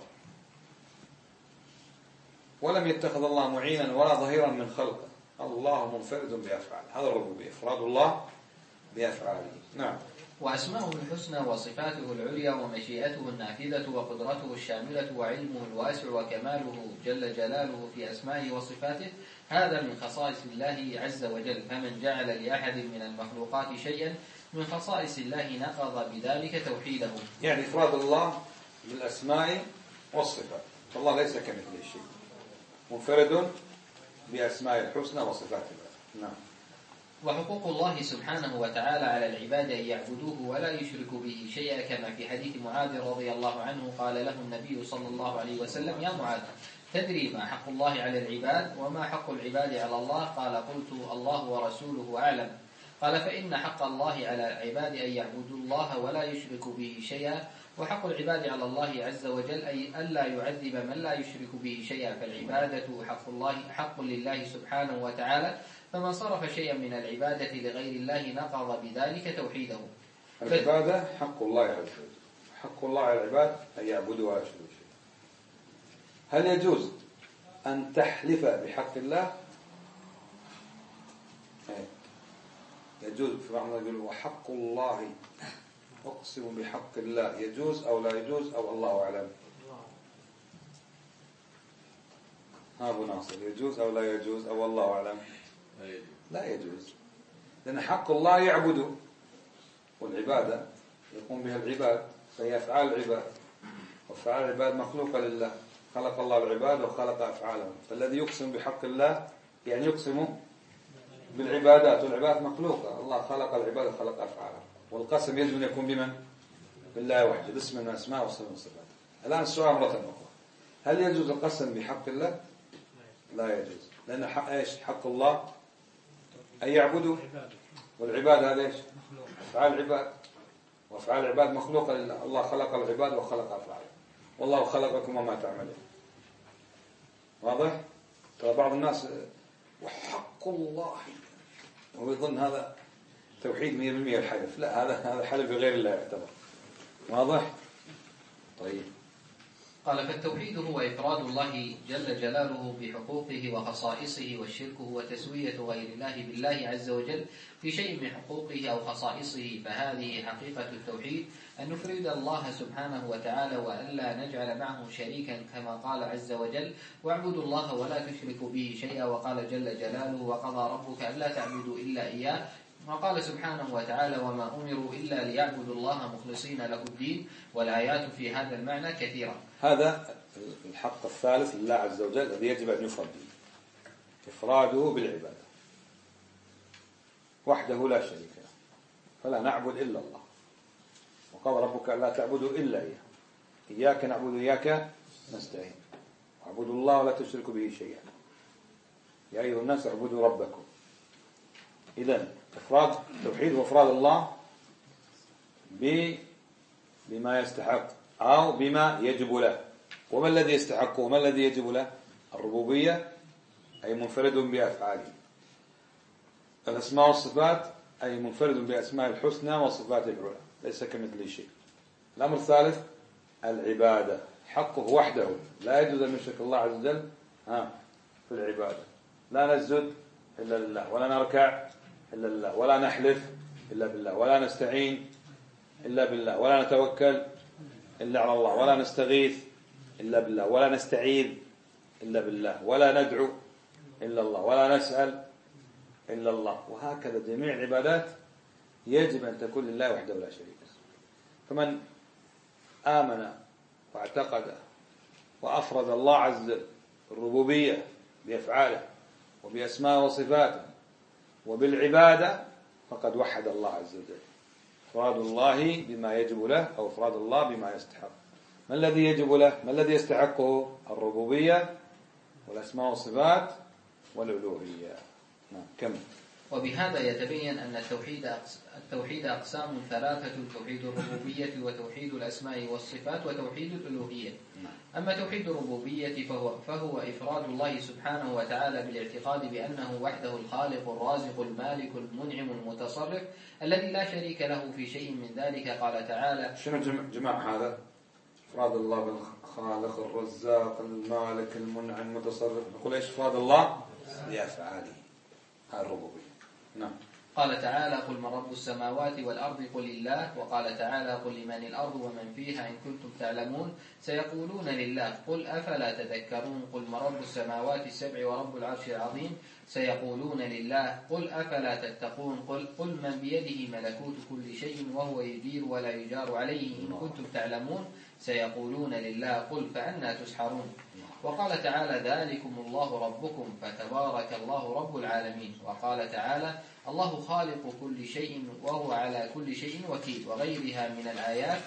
ولم يتخذ الله معينا ولا ظهيرا من خلقه. الله منفرد بأفعاله، هذا الربوبية، إفراد الله بأفعاله. نعم. وأسماؤه الحسنى وصفاته العليا ومشيئته النافذة وقدرته الشاملة وعلمه الواسع وكماله جل جلاله في أسمائه وصفاته، هذا من خصائص الله عز وجل. فمن جعل لأحد من المخلوقات شيئا من خصائص الله نقض بذلك توحيده. يعني إفراد الله بالأسماء والصفات، فالله ليس كمثله شيء، منفرد بأسماء الحسنى وصفات الله. نعم. وحقوق الله سبحانه وتعالى على العباد أن يعبدوه ولا يشركوا به شيئا، كما في حديث معاذ رضي الله عنه قال له النبي صلى الله عليه وسلم: يا معاذ، تدري ما حق الله على العباد وما حق العباد على الله؟ قال: قلت: الله ورسوله أعلم. قال: فإن حق الله على العباد أن يعبدوا الله ولا يشركوا به شيئا، وحق العباد على الله عز وجل أي ألا يعذب من لا يشرك به شيئا. فالعبادة حق لله سبحانه وتعالى، فمن صرف شيئا من العبادة لغير الله نقض بذلك توحيده. العبادة حق الله عز وجل، حق الله على العباد أن يعبدوا ولا يشركوا شيئا. هل يجوز أن تحلف بحق الله؟ يجوز. في بعض يقول وحق الله، أقسم بحق الله، يجوز أو لا يجوز أو الله أعلم؟ ها أبو ناصر، يجوز أو لا يجوز أو الله أعلم؟ لا يجوز. لأن حق الله يعبد، والعبادة يقوم بها العباد، فهي أفعال العباد، وأفعال العباد مخلوقة لله، خلق الله العباد وخلق أفعالهم. فالذي يقسم بحق الله يعني يقسم بالعبادات، والعبادات مخلوقة، الله خلق العباد وخلق أفعالهم، والقسم يجب أن يكون بمن؟ بالله وحده، اسم من الأسماء والصفات. الآن السؤال مرة أخرى، هل يجوز القسم بحق الله؟ لا يجوز، لأن حق الله أن يعبدوا، والعباد هذا إيش؟ أفعال العباد، وأفعال العباد مخلوقة لله، الله خلق العباد وخلق أفعالهم، والله خلقكم وما تعملون. واضح؟ ترى بعض الناس وحق الله ويظن هذا توحيد 100% الحلف، لا، هذا حلف بغير الله يعتبر. واضح؟ طيب. قال: فالتوحيد هو إفراد الله جل جلاله بحقوقه وخصائصه، والشرك هو تسوية غير الله بالله عز وجل في شيء من حقوقه أو خصائصه. فهذه حقيقة التوحيد، أن نفرد الله سبحانه وتعالى وألا نجعل معه شريكا، كما قال عز وجل: واعبدوا الله ولا تشركوا به شيئا. وقال جل جلاله: وقضى ربك ألا تعبدوا إلا إياه. وقال سبحانه وتعالى: وما أمروا إلا ليعبدوا الله مخلصين له الدين. والآيات في هذا المعنى كثيرة. هذا الحق الثالث لله عز وجل الذي يجب أن يفرد به، إفراده بالعبادة وحده لا شريك له، فلا نعبد إلا الله. وقال ربك لا تعبدوا إلا إياه، إياك نعبد وإياك نستعين، واعبدوا الله ولا تشركوا به شيئا، يا أيها الناس اعبدوا ربكم. إذن إفراد التوحيد وإفراد الله بما يستحق أو بما يجب له. وما الذي يستحقه وما الذي يجب له؟ الربوبية، أي منفرد بأفعاله. الأسماء والصفات، أي منفرد بأسماء الحسنى وصفات العلى، ليس كمثله شيء. الأمر الثالث العبادة، حقه وحده، لا يجوز أن نشرك الله عز وجل في العبادة. لا نسجد إلا لله، ولا نركع إلا لله، ولا نحلف إلا بالله، ولا نستعين إلا بالله، ولا نتوكل إلا على الله، ولا نستغيث إلا بالله، ولا نستعيذ إلا بالله، ولا ندعو إلا الله، ولا نسأل إلا الله. وهكذا جميع العبادات يجب أن تكون لله وحده لا شريك له. فمن آمن واعتقد وأفرد الله عز وجل الربوبية بأفعاله وبأسماء وصفاته وبالعبادة فقد وحد الله عز وجل. إفراد الله بما يجب له أو إفراد الله بما يستحق. ما الذي يجب له؟ ما الذي يستحقه؟ الربوبية والأسماء والصفات والألوهية. نعم. كم. وبهذا يتبين أن التوحيد أقسام ثلاثة: توحيد الربوبية وتوحيد الأسماء والصفات وتوحيد الألوهية. أما توحيد الربوبية فهو إفراد الله سبحانه وتعالى بالاعتقاد بأنه وحده الخالق الرازق المالك المنعم المتصرف الذي لا شريك له في شيء من ذلك. قال تعالى: شنو جماع هذا؟ إفراد الله بالخالق الرزاق المالك المنعم المتصرف. نقول إيش إفراد الله؟ بأفعاله، هذه الربوبية. نعم. قال تعالى: قل من رب السماوات والأرض قل الله. وقال تعالى: قل لمن الأرض ومن فيها إن كنتم تعلمون سيقولون لله. قل أفلا تذكرون. قل من رب السماوات السبع ورب العرش العظيم سيقولون لله. قل أفلا تتقون. قل من بيده ملكوت كل شيء وهو يجير ولا يجار عليه إن كنتم تعلمون سيقولون لله. قل فأنى تسحرون. وقال تعالى: ذلكم الله ربكم فتبارك الله رب العالمين. وقال تعالى: الله خالق كل شيء وهو على كل شيء وكيل، وغيرها من الآيات.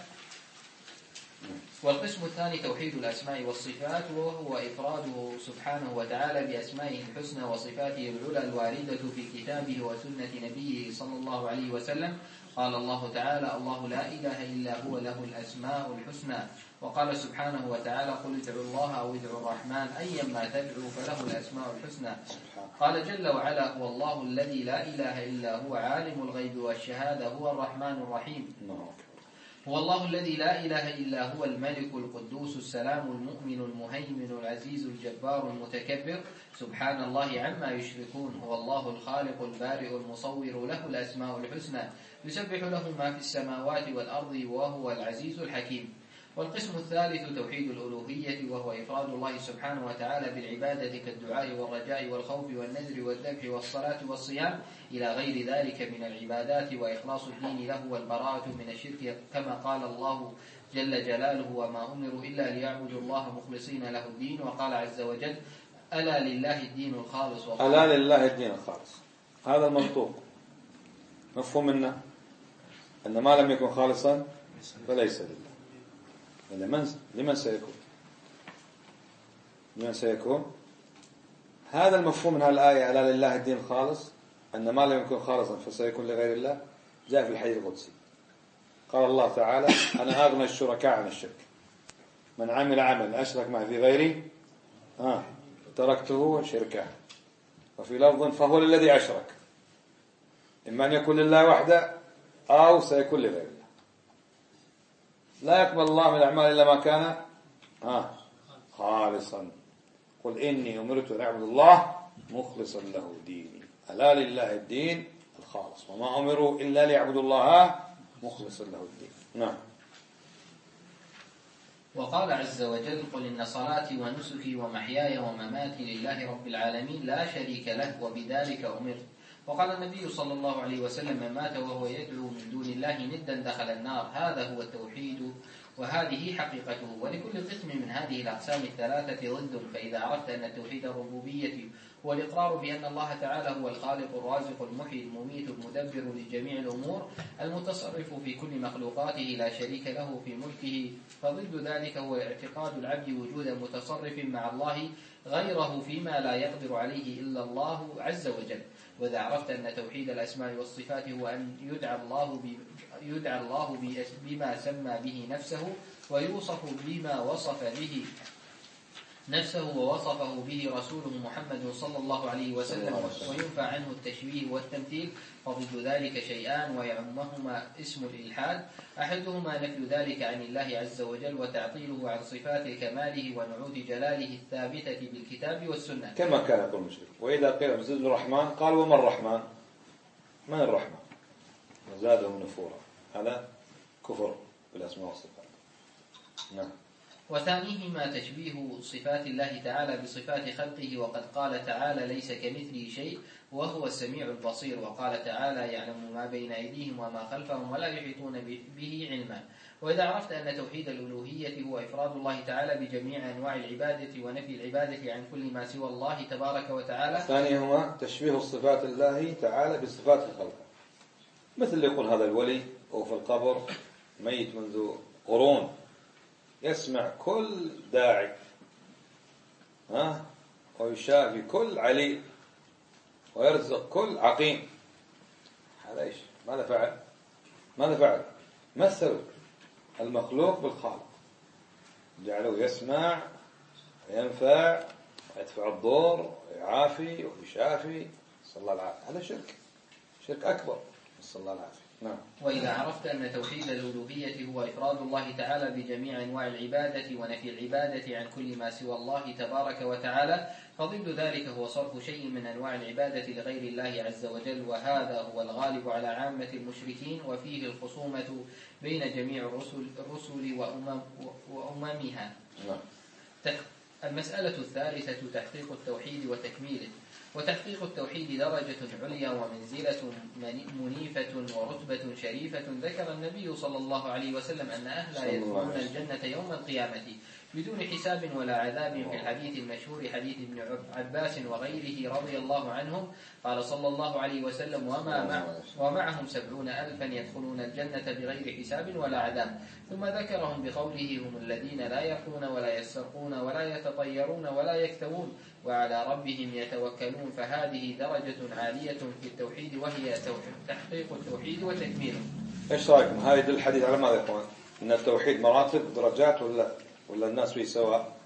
والقسم الثاني توحيد الأسماء والصفات، وهو إفراده سبحانه وتعالى بأسمائه الحسنى وصفاته العلى الواردة في كتابه وسنة نبيه صلى الله عليه وسلم. قال الله تعالى: الله لا إله إلا هو له الأسماء الحسنى. وقال سبحانه وتعالى: قل ادعوا الله أو ادعوا الرحمن أيما تدعوا فله الأسماء الحسنى. قال جل وعلا: هو الله الذي لا إله إلا هو عالم الغيب والشهادة هو الرحمن الرحيم. هو الله الذي لا إله إلا هو الملك القدوس السلام المؤمن المهيمن العزيز الجبار المتكبر سبحان الله عما يشركون. هو الله الخالق البارئ المصور له الأسماء الحسنى يسبح له ما في السماوات والأرض وهو العزيز الحكيم. والقسم الثالث توحيد الألوهية، وهو إفراد الله سبحانه وتعالى بالعبادة كالدعاء والرجاء والخوف والنذر والذبح والصلاة والصيام إلى غير ذلك من العبادات، وإخلاص الدين له والبراءة من الشرك، كما قال الله جل جلاله: وما أمروا إلا ليعبدوا الله مخلصين له الدين. وقال عز وجل: ألا لله الدين الخالص. ألا لله الدين الخالص، هذا المنطوق مفهوم منه أن ما لم يكن خالصا فليس لله. لمن سيكون؟ لمن سيكون؟ هذا المفهوم من هذه الآية: ألا لله الدين الخالص، أن ما لم يكن خالصا فسيكون لغير الله، جاء في الحديث القدسي. قال الله تعالى: أنا أغنى الشركاء عن الشرك، من عمل عمل أشرك معي في غيري تركته شركه. وفي لفظ: فهو الذي أشرك، إما أن يكون لله وحده أو سيكون لغير الله. لا يقبل الله من الأعمال إلا ما كان خالصا. قل إني أمرت أن أعبد الله مخلصا له ديني. ألا لله الدين الخالص، وما أمروا إلا ليعبدوا الله مخلصا له الدين. نعم. وقال عز وجل: قل إن صلاتي ونسكي ومحياي ومماتي لله رب العالمين لا شريك له وبذلك أمرت. وقال النبي صلى الله عليه وسلم: من مات وهو يدعو من دون الله ندا دخل النار. هذا هو التوحيد وهذه حقيقته. ولكل قسم من هذه الأقسام الثلاثة ضد. فإذا عرفت أن توحيد الربوبية هو الإقرار بأن الله تعالى هو الخالق الرازق المحيي المميت المدبر لجميع الأمور المتصرف في كل مخلوقاته لا شريك له في ملكه، فضد ذلك هو اعتقاد العبد وجود متصرف مع الله غيره فيما لا يقدر عليه إلا الله عز وجل. وإذا عرفت أن توحيد الأسماء والصفات هو أن يدعى الله بما سمى به نفسه، ويوصف بما وصف به نفسه ووصفه به رسوله محمد صلى الله عليه وسلم، وينفى عنه التشبيه والتمثيل، فضد ذلك شيئان ويعمهما اسم الإلحاد. أحدهما نفي ذلك عن الله عز وجل وتعطيله عن صفات كماله ونعوت جلاله الثابتة بالكتاب والسنة، كما كان يقول المشرك. وإذا قيل مسجد الرحمن قال: وما الرحمن؟ من الرحمن؟ وزادهم نفورا. هذا كفر بالأسماء والصفات. نعم. وثانيهما تشبيه صفات الله تعالى بصفات خلقه، وقد قال تعالى: ليس كمثله شيء وهو السميع البصير. وقال تعالى: يعلم ما بين أيديهم وما خلفهم ولا يحيطون به علما. وإذا عرفت أن توحيد الألوهية هو إفراد الله تعالى بجميع أنواع العبادة ونفي العبادة عن كل ما سوى الله تبارك وتعالى. ثانيهما تشبيه صفات الله تعالى بصفات الخلق، مثل اللي يقول هذا الولي وهو في القبر ميت منذ قرون، يسمع كل داعي ويشافي كل عليل ويرزق كل عقيم. هذا ايش؟ ماذا فعل؟ مثلوا المخلوق بالخالق، جعلوه يسمع وينفع ويدفع الضر ويعافي ويشافي، صلى الله العافية. هذا شرك أكبر، صلى الله العافية. نعم. وإذا عرفت أن توحيد الألوهية هو إفراد الله تعالى بجميع أنواع العبادة ونفي العبادة عن كل ما سوى الله تبارك وتعالى، فضد ذلك هو صرف شيء من أنواع العبادة لغير الله عز وجل، وهذا هو الغالب على عامة المشركين، وفيه الخصومة بين جميع الرسل وأممها. المسألة الثالثة تحقيق التوحيد وتكميله. وتحقيق التوحيد درجة عليا ومنزلة منيفة ورتبة شريفة. ذكر النبي صلى الله عليه وسلم أن أهلها يدخلون الجنة يوم القيامة بدون حساب ولا عذاب في الحديث المشهور حديث ابن عباس وغيره رضي الله عنهم. قال صلى الله عليه وسلم: ومعهم 70,000 يدخلون الجنة بغير حساب ولا عذاب. ثم ذكرهم بقوله: هم الذين لا يرقون ولا يسرقون ولا يتطيرون ولا يكتوون وعلى ربهم يتوكلون. فهذه درجة عالية في التوحيد، وهي تحقيق التوحيد وتكميله. ايش رايكم؟ هذا يدل الحديث على ماذا يا اخوان؟ ان التوحيد مراتب ودرجات ولا الناس فيه سواء؟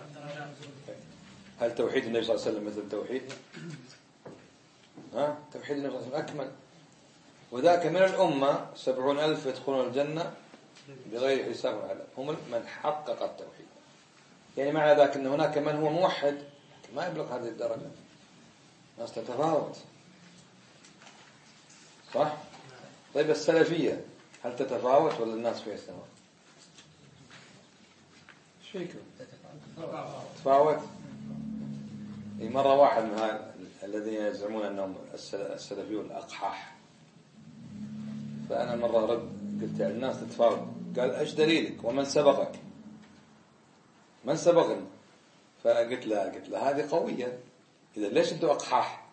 هل توحيد النبي صلى الله عليه وسلم مثل التوحيد؟ توحيد النبي صلى الله عليه وسلم أكمل. وذاك من الأمة 70,000 يدخلون الجنة بغير حساب ولا عذاب، هم من حقق التوحيد. يعني معنى ذاك أن هناك من هو موحد ما يبلغ هذه الدرجة، الناس تتفاوت، صح؟ طيب السلفية هل تتفاوت ولا الناس فيها سواء؟ فيكم تفاوت. مرة واحد من الذين يزعمون أنهم السلفيون الأقحاح، فأنا مرة قلت يعني الناس تتفاوت، قال إيش دليلك ومن سبقك؟ من سبقنا؟ فقلت له هذه قوية، إذا ليش أنتوا أقحاح؟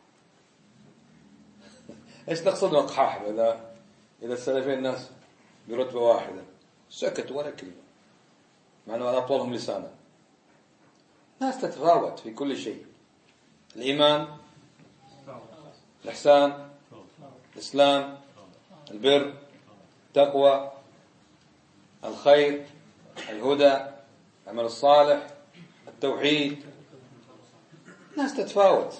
إيش تقصدوا أقحاح؟ إذا السلفيين الناس برتبة واحدة سكت ولا كلمة، مع أنه أطولهم لسانا. ناس تتفاوت في كل شيء، الإيمان، الإحسان، الإسلام، البر، التقوى، الخير، الهدى، العمل الصالح، التوحيد. ناس تتفاوت.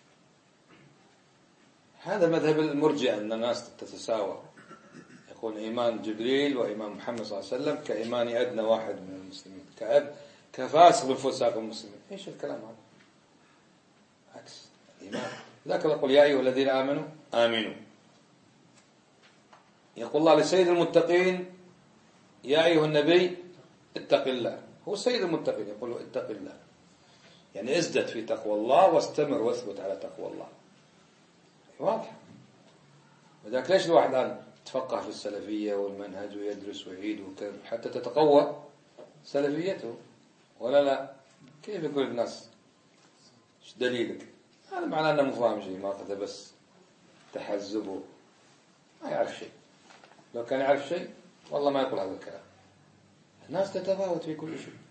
هذا مذهب المرجئة، أن الناس تتساوى، يقول إيمان جبريل وإيمان محمد صلى الله عليه وسلم كإيمان أدنى واحد من المسلمين، كفاسق من فساق المسلمين. إيش الكلام هذا؟ عكس الإيمان. ذاك يقول يا أيها الذين آمنوا آمنوا. يقول الله لسيد المتقين يا أيها النبي اتق الله. هو سيد المتقين يقول اتق الله، يعني ازدد في تقوى الله واستمر واثبت على تقوى الله. واضح. وذاك ليش الواحد الآن تفقه في السلفية والمنهج ويدرس ويعيد وكذا حتى تتقوى سلفيته، ولا لا؟ كيف يقول الناس ايش دليلك؟ هذا معناه انه مو فاهم شيء، ما أخذ بس تحزبه، ما يعرف شيء. لو كان يعرف شيء والله ما يقول هذا الكلام. الناس تتفاوت في كل شيء،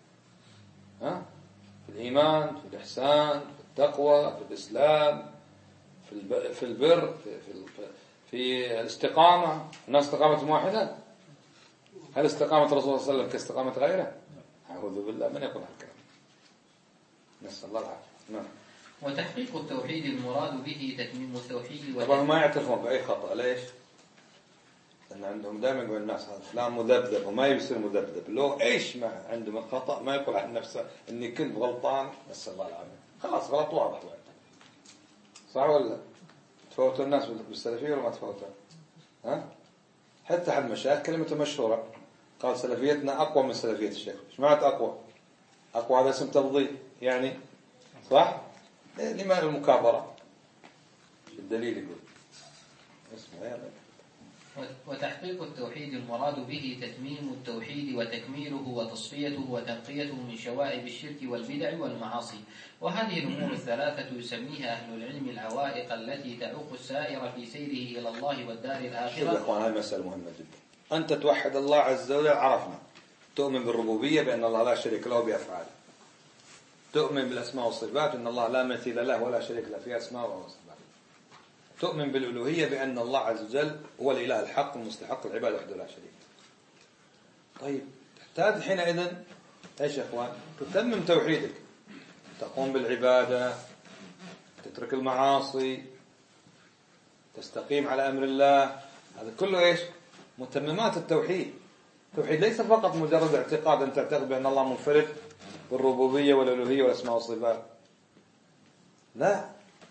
في الإيمان، في الإحسان، في التقوى، في الإسلام، في البر، في الاستقامة. الناس استقامة واحدة. هل استقامة الرسول صلى الله عليه وسلم كاستقامة غيره؟ أعوذ بالله، من يقول هالكلام؟ نسأل الله العافية. نعم. وتحقيق التوحيد المراد به تتميم التوحيد. طبعا ما يعترفون بأي خطأ. ليش؟ لأن عندهم دائما يقول الناس هذا فلان مذبذب، وما يصير مذبذب. لو إيش ما عنده من خطأ ما يقول عن نفسه إني كنت غلطان، نسأل الله العافية. خلاص غلط واضح. صح ولا؟ تفوتوا الناس بالسلفية ولا ما تفوتوا؟ حتى أحد المشايخ كلمته مشهورة، قال سلفيتنا أقوى من سلفية الشيخ. إيش معنى أقوى؟ أقوى هذا اسم تفضيل يعني، صح؟ لما المكابرة؟ الدليل يقول اسمه يلا. وتحقيق التوحيد المراد به تتميم التوحيد وتكميله وتصفيته وتنقيته من شوائب الشرك والبدع والمعاصي. وهذه الأمور الثلاثة يسميها أهل العلم العوائق التي تعوق السائر في سيره إلى الله والدار الآخرة. شوف يا أخوان، هذه مسألة مهمة جدا. أنت توحد الله عز وجل، عرفنا. تؤمن بالربوبية بأن الله لا شريك له بأفعاله. تؤمن بالأسماء والصفات أن الله لا مثيل له ولا شريك له في أسماء وصفات. تؤمن بالألوهية بأن الله عز وجل هو الإله الحق المستحق العبادة وحده لا شريك. طيب تحتاج حينئذ ايش يا اخوان؟ تتمم توحيدك، تقوم بالعبادة، تترك المعاصي، تستقيم على أمر الله. هذا كله ايش؟ متممات التوحيد. التوحيد ليس فقط مجرد اعتقاد أن تعتقد بأن الله منفرد بالربوبية والألوهية والأسماء والصفات، لا.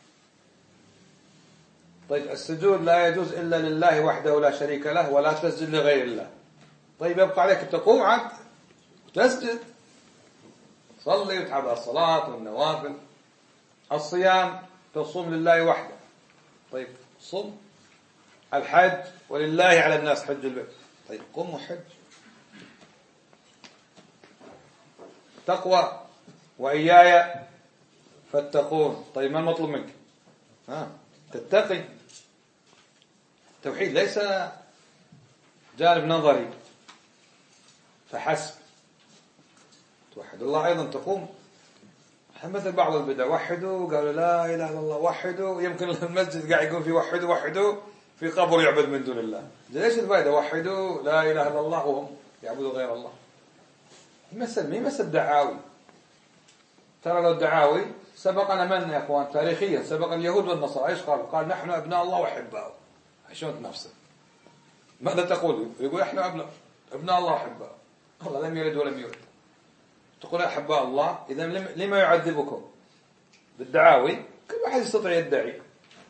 طيب السجود لا يجوز إلا لله وحده لا شريك له، ولا تسجد لغير الله. طيب يبقى عليك تقوم عاد وتسجد، تصلي وتحضر الصلاة والنوافل. الصيام تصوم لله وحده. طيب صم. الحج ولله على الناس حج البيت. طيب قم وحج. تقوى وإياي فاتقون. طيب ما المطلوب منك؟ تتقي. التوحيد ليس جانب نظري فحسب. توحد الله أيضا تقوم. مثل بعض البدع وحدوا قالوا لا إله إلا الله، وحدوا يمكن المسجد قاعد يقول في وحدوا في قبر يعبد من دون الله. ليش الفائدة؟ وحدوا لا إله إلا الله وهم يعبدوا غير الله. مي مثل دعاوي. ترى لو الدعاوي سبقنا من يا أخوان تاريخيا؟ سبق اليهود والنصارى. إيش قال نحن أبناء الله وأحباؤه. شلون تنافسه؟ ماذا تقول؟ يقول إحنا أبناء الله وأحباؤه. الله لم يلد ولم يولد. تقول أحباء الله، إذا لما يعذبكم بالدعاوي؟ كل واحد يستطيع يدعي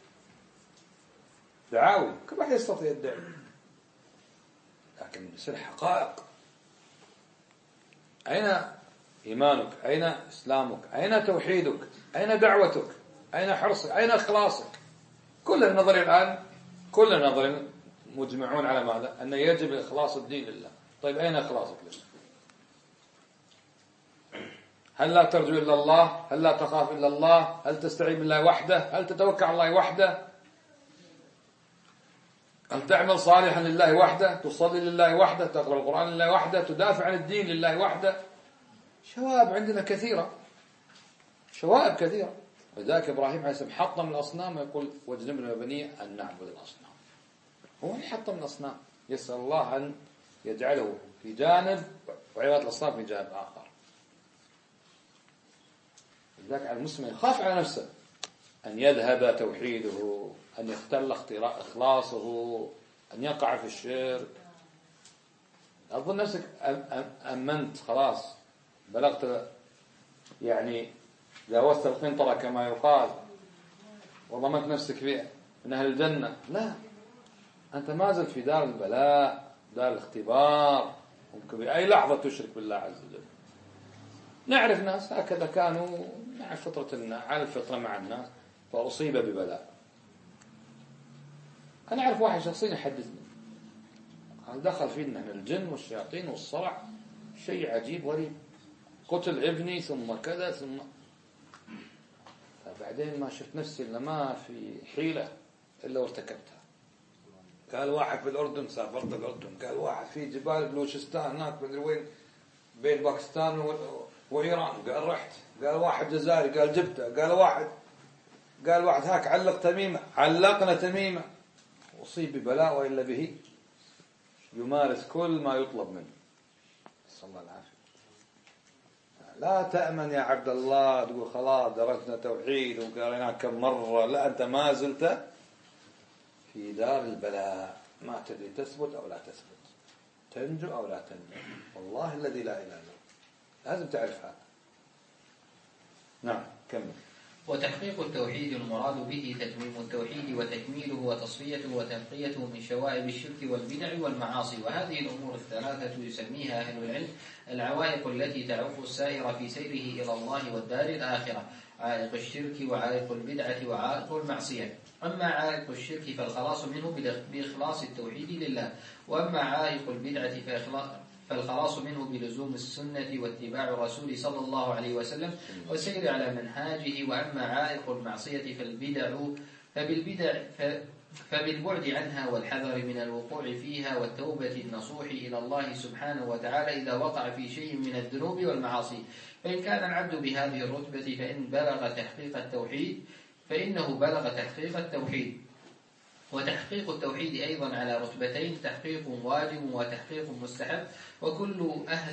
دعاوي، كل واحد يستطيع يدعي، لكن بصير حقائق. أين إيمانك؟ أين إسلامك؟ أين توحيدك؟ أين دعوتك؟ أين حرصك؟ أين إخلاصك؟ كل النظر الآن، كل النظر مجمعون على ماذا؟ أن يجب إخلاص الدين لله. طيب أين إخلاصك لله؟ هل لا ترجو إلا الله؟ هل لا تخاف إلا الله؟ هل تستعين بالله وحده؟ هل تتوكل على الله وحده؟ هل تعمل صالحا لله وحده؟ تصلي لله وحده؟ تقرأ القرآن لله وحده؟ تدافع عن الدين لله وحده؟ شوائب عندنا كثيرة، شوائب كثيرة. وذاك إبراهيم عليه السلام حطم الأصنام ويقول واجنبنا بني أن نعبد الأصنام. هو اللي حطم الأصنام، يسأل الله أن يجعله في جانب وعبادة الأصنام في جانب آخر. لذلك على المسلم يخاف على نفسه أن يذهب توحيده، أن يختل إخلاصه، أن يقع في الشرك. أظن نفسك أمنت خلاص، بلغت يعني جاوزت القنطرة كما يقال، وضمنت نفسك من أهل الجنة. لا، أنت ما زلت في دار البلاء، دار الاختبار. ممكن بأي لحظة تشرك بالله عز وجل. نعرف ناس هكذا كانوا مع فطرة، على الفطرة مع الناس، فأصيب ببلاء. أنا أعرف واحد شخصيا يحدثني، قال دخل فينا الجن والشياطين والصرع، شيء عجيب غريب، قتل ابني ثم كذا ثم. فبعدين ما شفت نفسي إلا ما في حيلة إلا وارتكبتها. قال واحد في الأردن، سافرت الأردن، قال واحد في جبال بلوشستان هناك مدري وين بين باكستان وإيران، قال رحت. قال واحد جزائري، قال جبته. قال واحد هاك علق تميمة، علقنا تميمة. أصيب ببلاء وإلا به يمارس كل ما يطلب منه. صلى الله العافية. لا تأمن يا عبد الله تقول خلاص درسنا توحيد وقرينا كم مرة. لا، أنت ما زلت في دار البلاء، ما تدري تثبت أو لا تثبت، تنجو أو لا تنجو. والله الذي لا إله إلا هو، لازم تعرف هذا. نعم، كمل. وتحقيق التوحيد المراد به تتميم التوحيد وتكميله وتصفيته وتنقيته من شوائب الشرك والبدع والمعاصي. وهذه الأمور الثلاثة يسميها أهل العلم العوائق التي تعوق السائر في سيره إلى الله والدار الآخرة: عائق الشرك وعائق البدعة وعائق المعصية. أما عائق الشرك فالخلاص منه بإخلاص التوحيد لله، وأما عائق البدعة فالخلاص منه بلزوم السنة واتباع الرسول صلى الله عليه وسلم والسير على منهاجه. وأما عائق المعصية فبالبعد عنها والحذر من الوقوع فيها والتوبة النصوح إلى الله سبحانه وتعالى إذا وقع في شيء من الذنوب والمعاصي. فإن كان العبد بهذه الرتبة فإنه بلغ تحقيق التوحيد. وتحقيق التوحيد أيضا على رتبتين: تحقيق واجب وتحقيق مستحب. وكل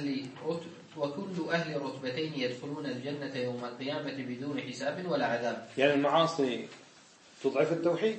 أهل الرتبتين يدخلون الجنة يوم القيامة بدون حساب ولا عذاب. يعني المعاصي تضعف التوحيد؟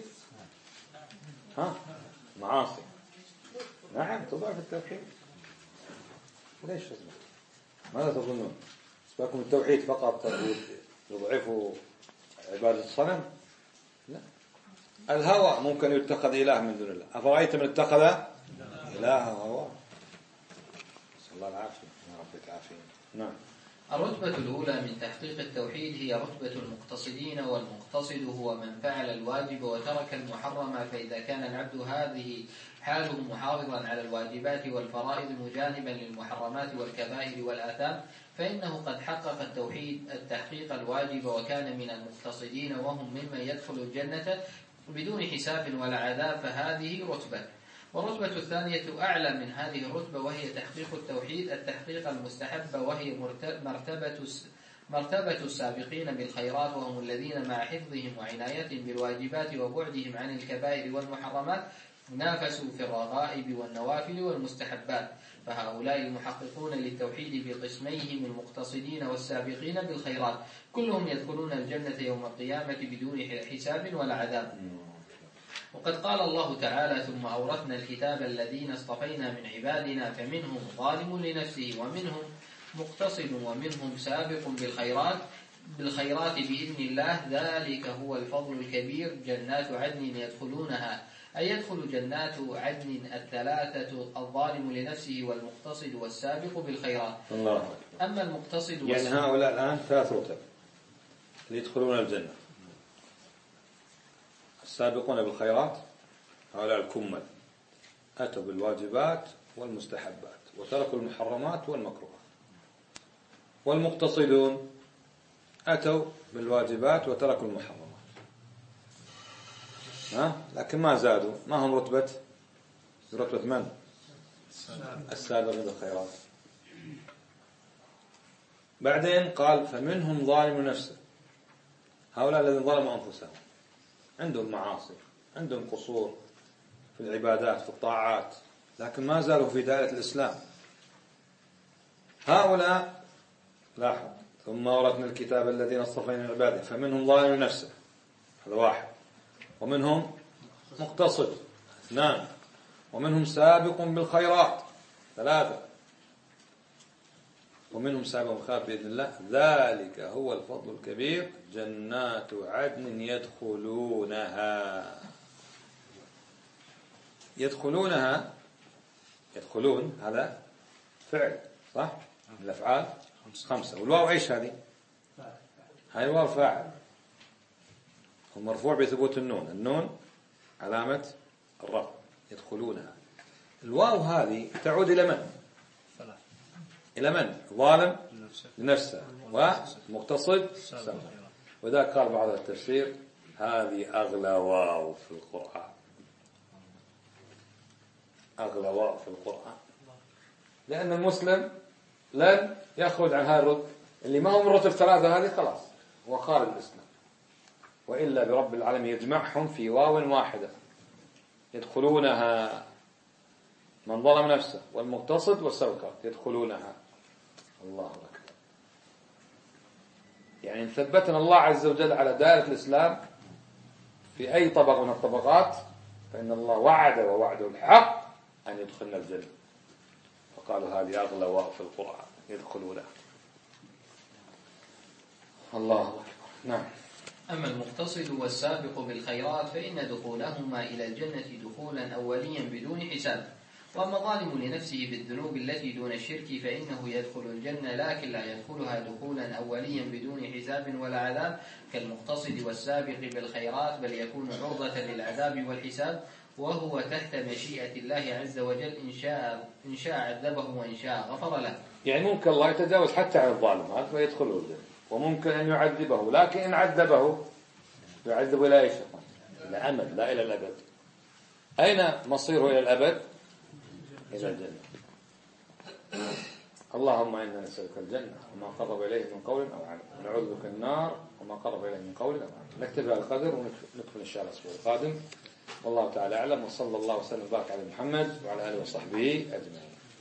معاصي نعم تضعف التوحيد. ليش ماذا تظنون؟ سباكم التوحيد فقط يضعفوا عبادة الصنم؟ لا، الهوى ممكن يتخذ إله من دون الله. أفرأيت من اتخذ إله هوى؟ صلى الله العافية يا رب العافية. نعم. الرتبة الأولى من تحقيق التوحيد هي رتبة المقتصدين، والمقتصد هو من فعل الواجب وترك المحرم. فإذا كان العبد هذه حاله محافظا على الواجبات والفرائض مجانبا للمحرمات والكبائر والآثام، فإنه قد حقق التوحيد التحقيق الواجب وكان من المقتصدين، وهم ممن يدخل الجنة بدون حساب ولا عذاب. فهذه رتبة. والرتبة الثانية أعلى من هذه الرتبة، وهي تحقيق التوحيد التحقيق المستحب، وهي مرتبة السابقين بالخيرات، وهم الذين مع حفظهم وعنايتهم بالواجبات وبعدهم عن الكبائر والمحرمات نافسوا في الرغائب والنوافل والمستحبات. فهؤلاء المحققون للتوحيد بقسميهم المقتصدين والسابقين بالخيرات كلهم يدخلون الجنة يوم القيامة بدون حساب ولا عذاب. وقد قال الله تعالى: ثم أورثنا الكتاب الذين اصطفينا من عبادنا فمنهم ظالم لنفسه ومنهم مقتصد ومنهم سابق بالخيرات بإذن الله، ذلك هو الفضل الكبير. جنات عدن يدخلونها أي يدخل جنات عدن الثلاثة الظالم لنفسه والمقتصد والسابق بالخيرات. الله. أما المقتصد يعني هؤلاء الآن 3 رتب اللي يدخلون الجنة: السابقون بالخيرات، هؤلاء الكمل أتوا بالواجبات والمستحبات وتركوا المحرمات والمكروهات. والمقتصدون أتوا بالواجبات وتركوا المحرمات، لكن ما زادوا، ما هم رتبة من؟ السابقين بالخيرات. بعدين قال: فمنهم ظالم نفسه، هؤلاء الذين ظلموا أنفسهم، عندهم معاصي، عندهم قصور في العبادات في الطاعات، لكن ما زالوا في دائرة الإسلام. هؤلاء لاحظ: ثم أورثنا الكتاب الذين اصطفينا من عباده فمنهم ظالم نفسه، هذا 1، ومنهم مقتصد 2، ومنهم سابق بالخيرات 3، ومنهم سابق بالخيرات بإذن الله، ذلك هو الفضل الكبير، جنات عدن يدخلون هذا فعل صح؟ الأفعال 5. والواو ايش هذه؟ هاي الواو فاعل ومرفوع بثبوت النون علامة الرفع، يدخلونها. الواو هذه تعود إلى من؟ إلى من؟ ظالم لنفسه ومقتصد. وذا قال بعض التفسير: هذه أغلى واو في القرآن، أغلى واو في القرآن، لأن المسلم لن يخرج عن هذا الرتب، اللي ما هم الرتب 3 هذه خلاص هو خارج الإسلام، وإلا برب العالمين يجمعهم في واو واحدة، يدخلونها. من ظلم نفسه والمقتصد والسابق يدخلونها. الله أكبر. يعني إن ثبتنا الله عز وجل على دائرة الإسلام في أي طبقة من الطبقات، فإن الله وعد ووعده الحق أن يدخلنا الجنة، فقالوا هذه أغلى واو في القرآن، يدخلونها. الله أكبر. نعم. أما المقتصد والسابق بالخيرات فإن دخولهما إلى الجنة دخولا أوليا بدون حساب. وأما ظالم لنفسه بالذنوب التي دون الشرك فإنه يدخل الجنة، لكن لا يدخلها دخولا أوليا بدون حساب ولا عذاب كالمقتصد والسابق بالخيرات، بل يكون عرضة للعذاب والحساب، وهو تحت مشيئة الله عز وجل، إن شاء عذبه وإن شاء غفر له. يعني ممكن الله يتجاوز حتى عن الظالم هذا فيدخله الجنة، وممكن أن يعذبه، لكن إن عذبه يعذب إلى إيش؟ إلى أمد، لا إلى الأبد. أين مصيره إلى الأبد؟ إلى الجنة. اللهم إنا نسألك الجنة وما قرب إليه من قول أو عمل، ونعوذ بك النار وما قرب إليه من قول أو عمل. نكتب على القدر وندخل إن شاء الله الأسبوع القادم. والله تعالى أعلم، وصلى الله وسلم وبارك على محمد وعلى آله وصحبه أجمعين.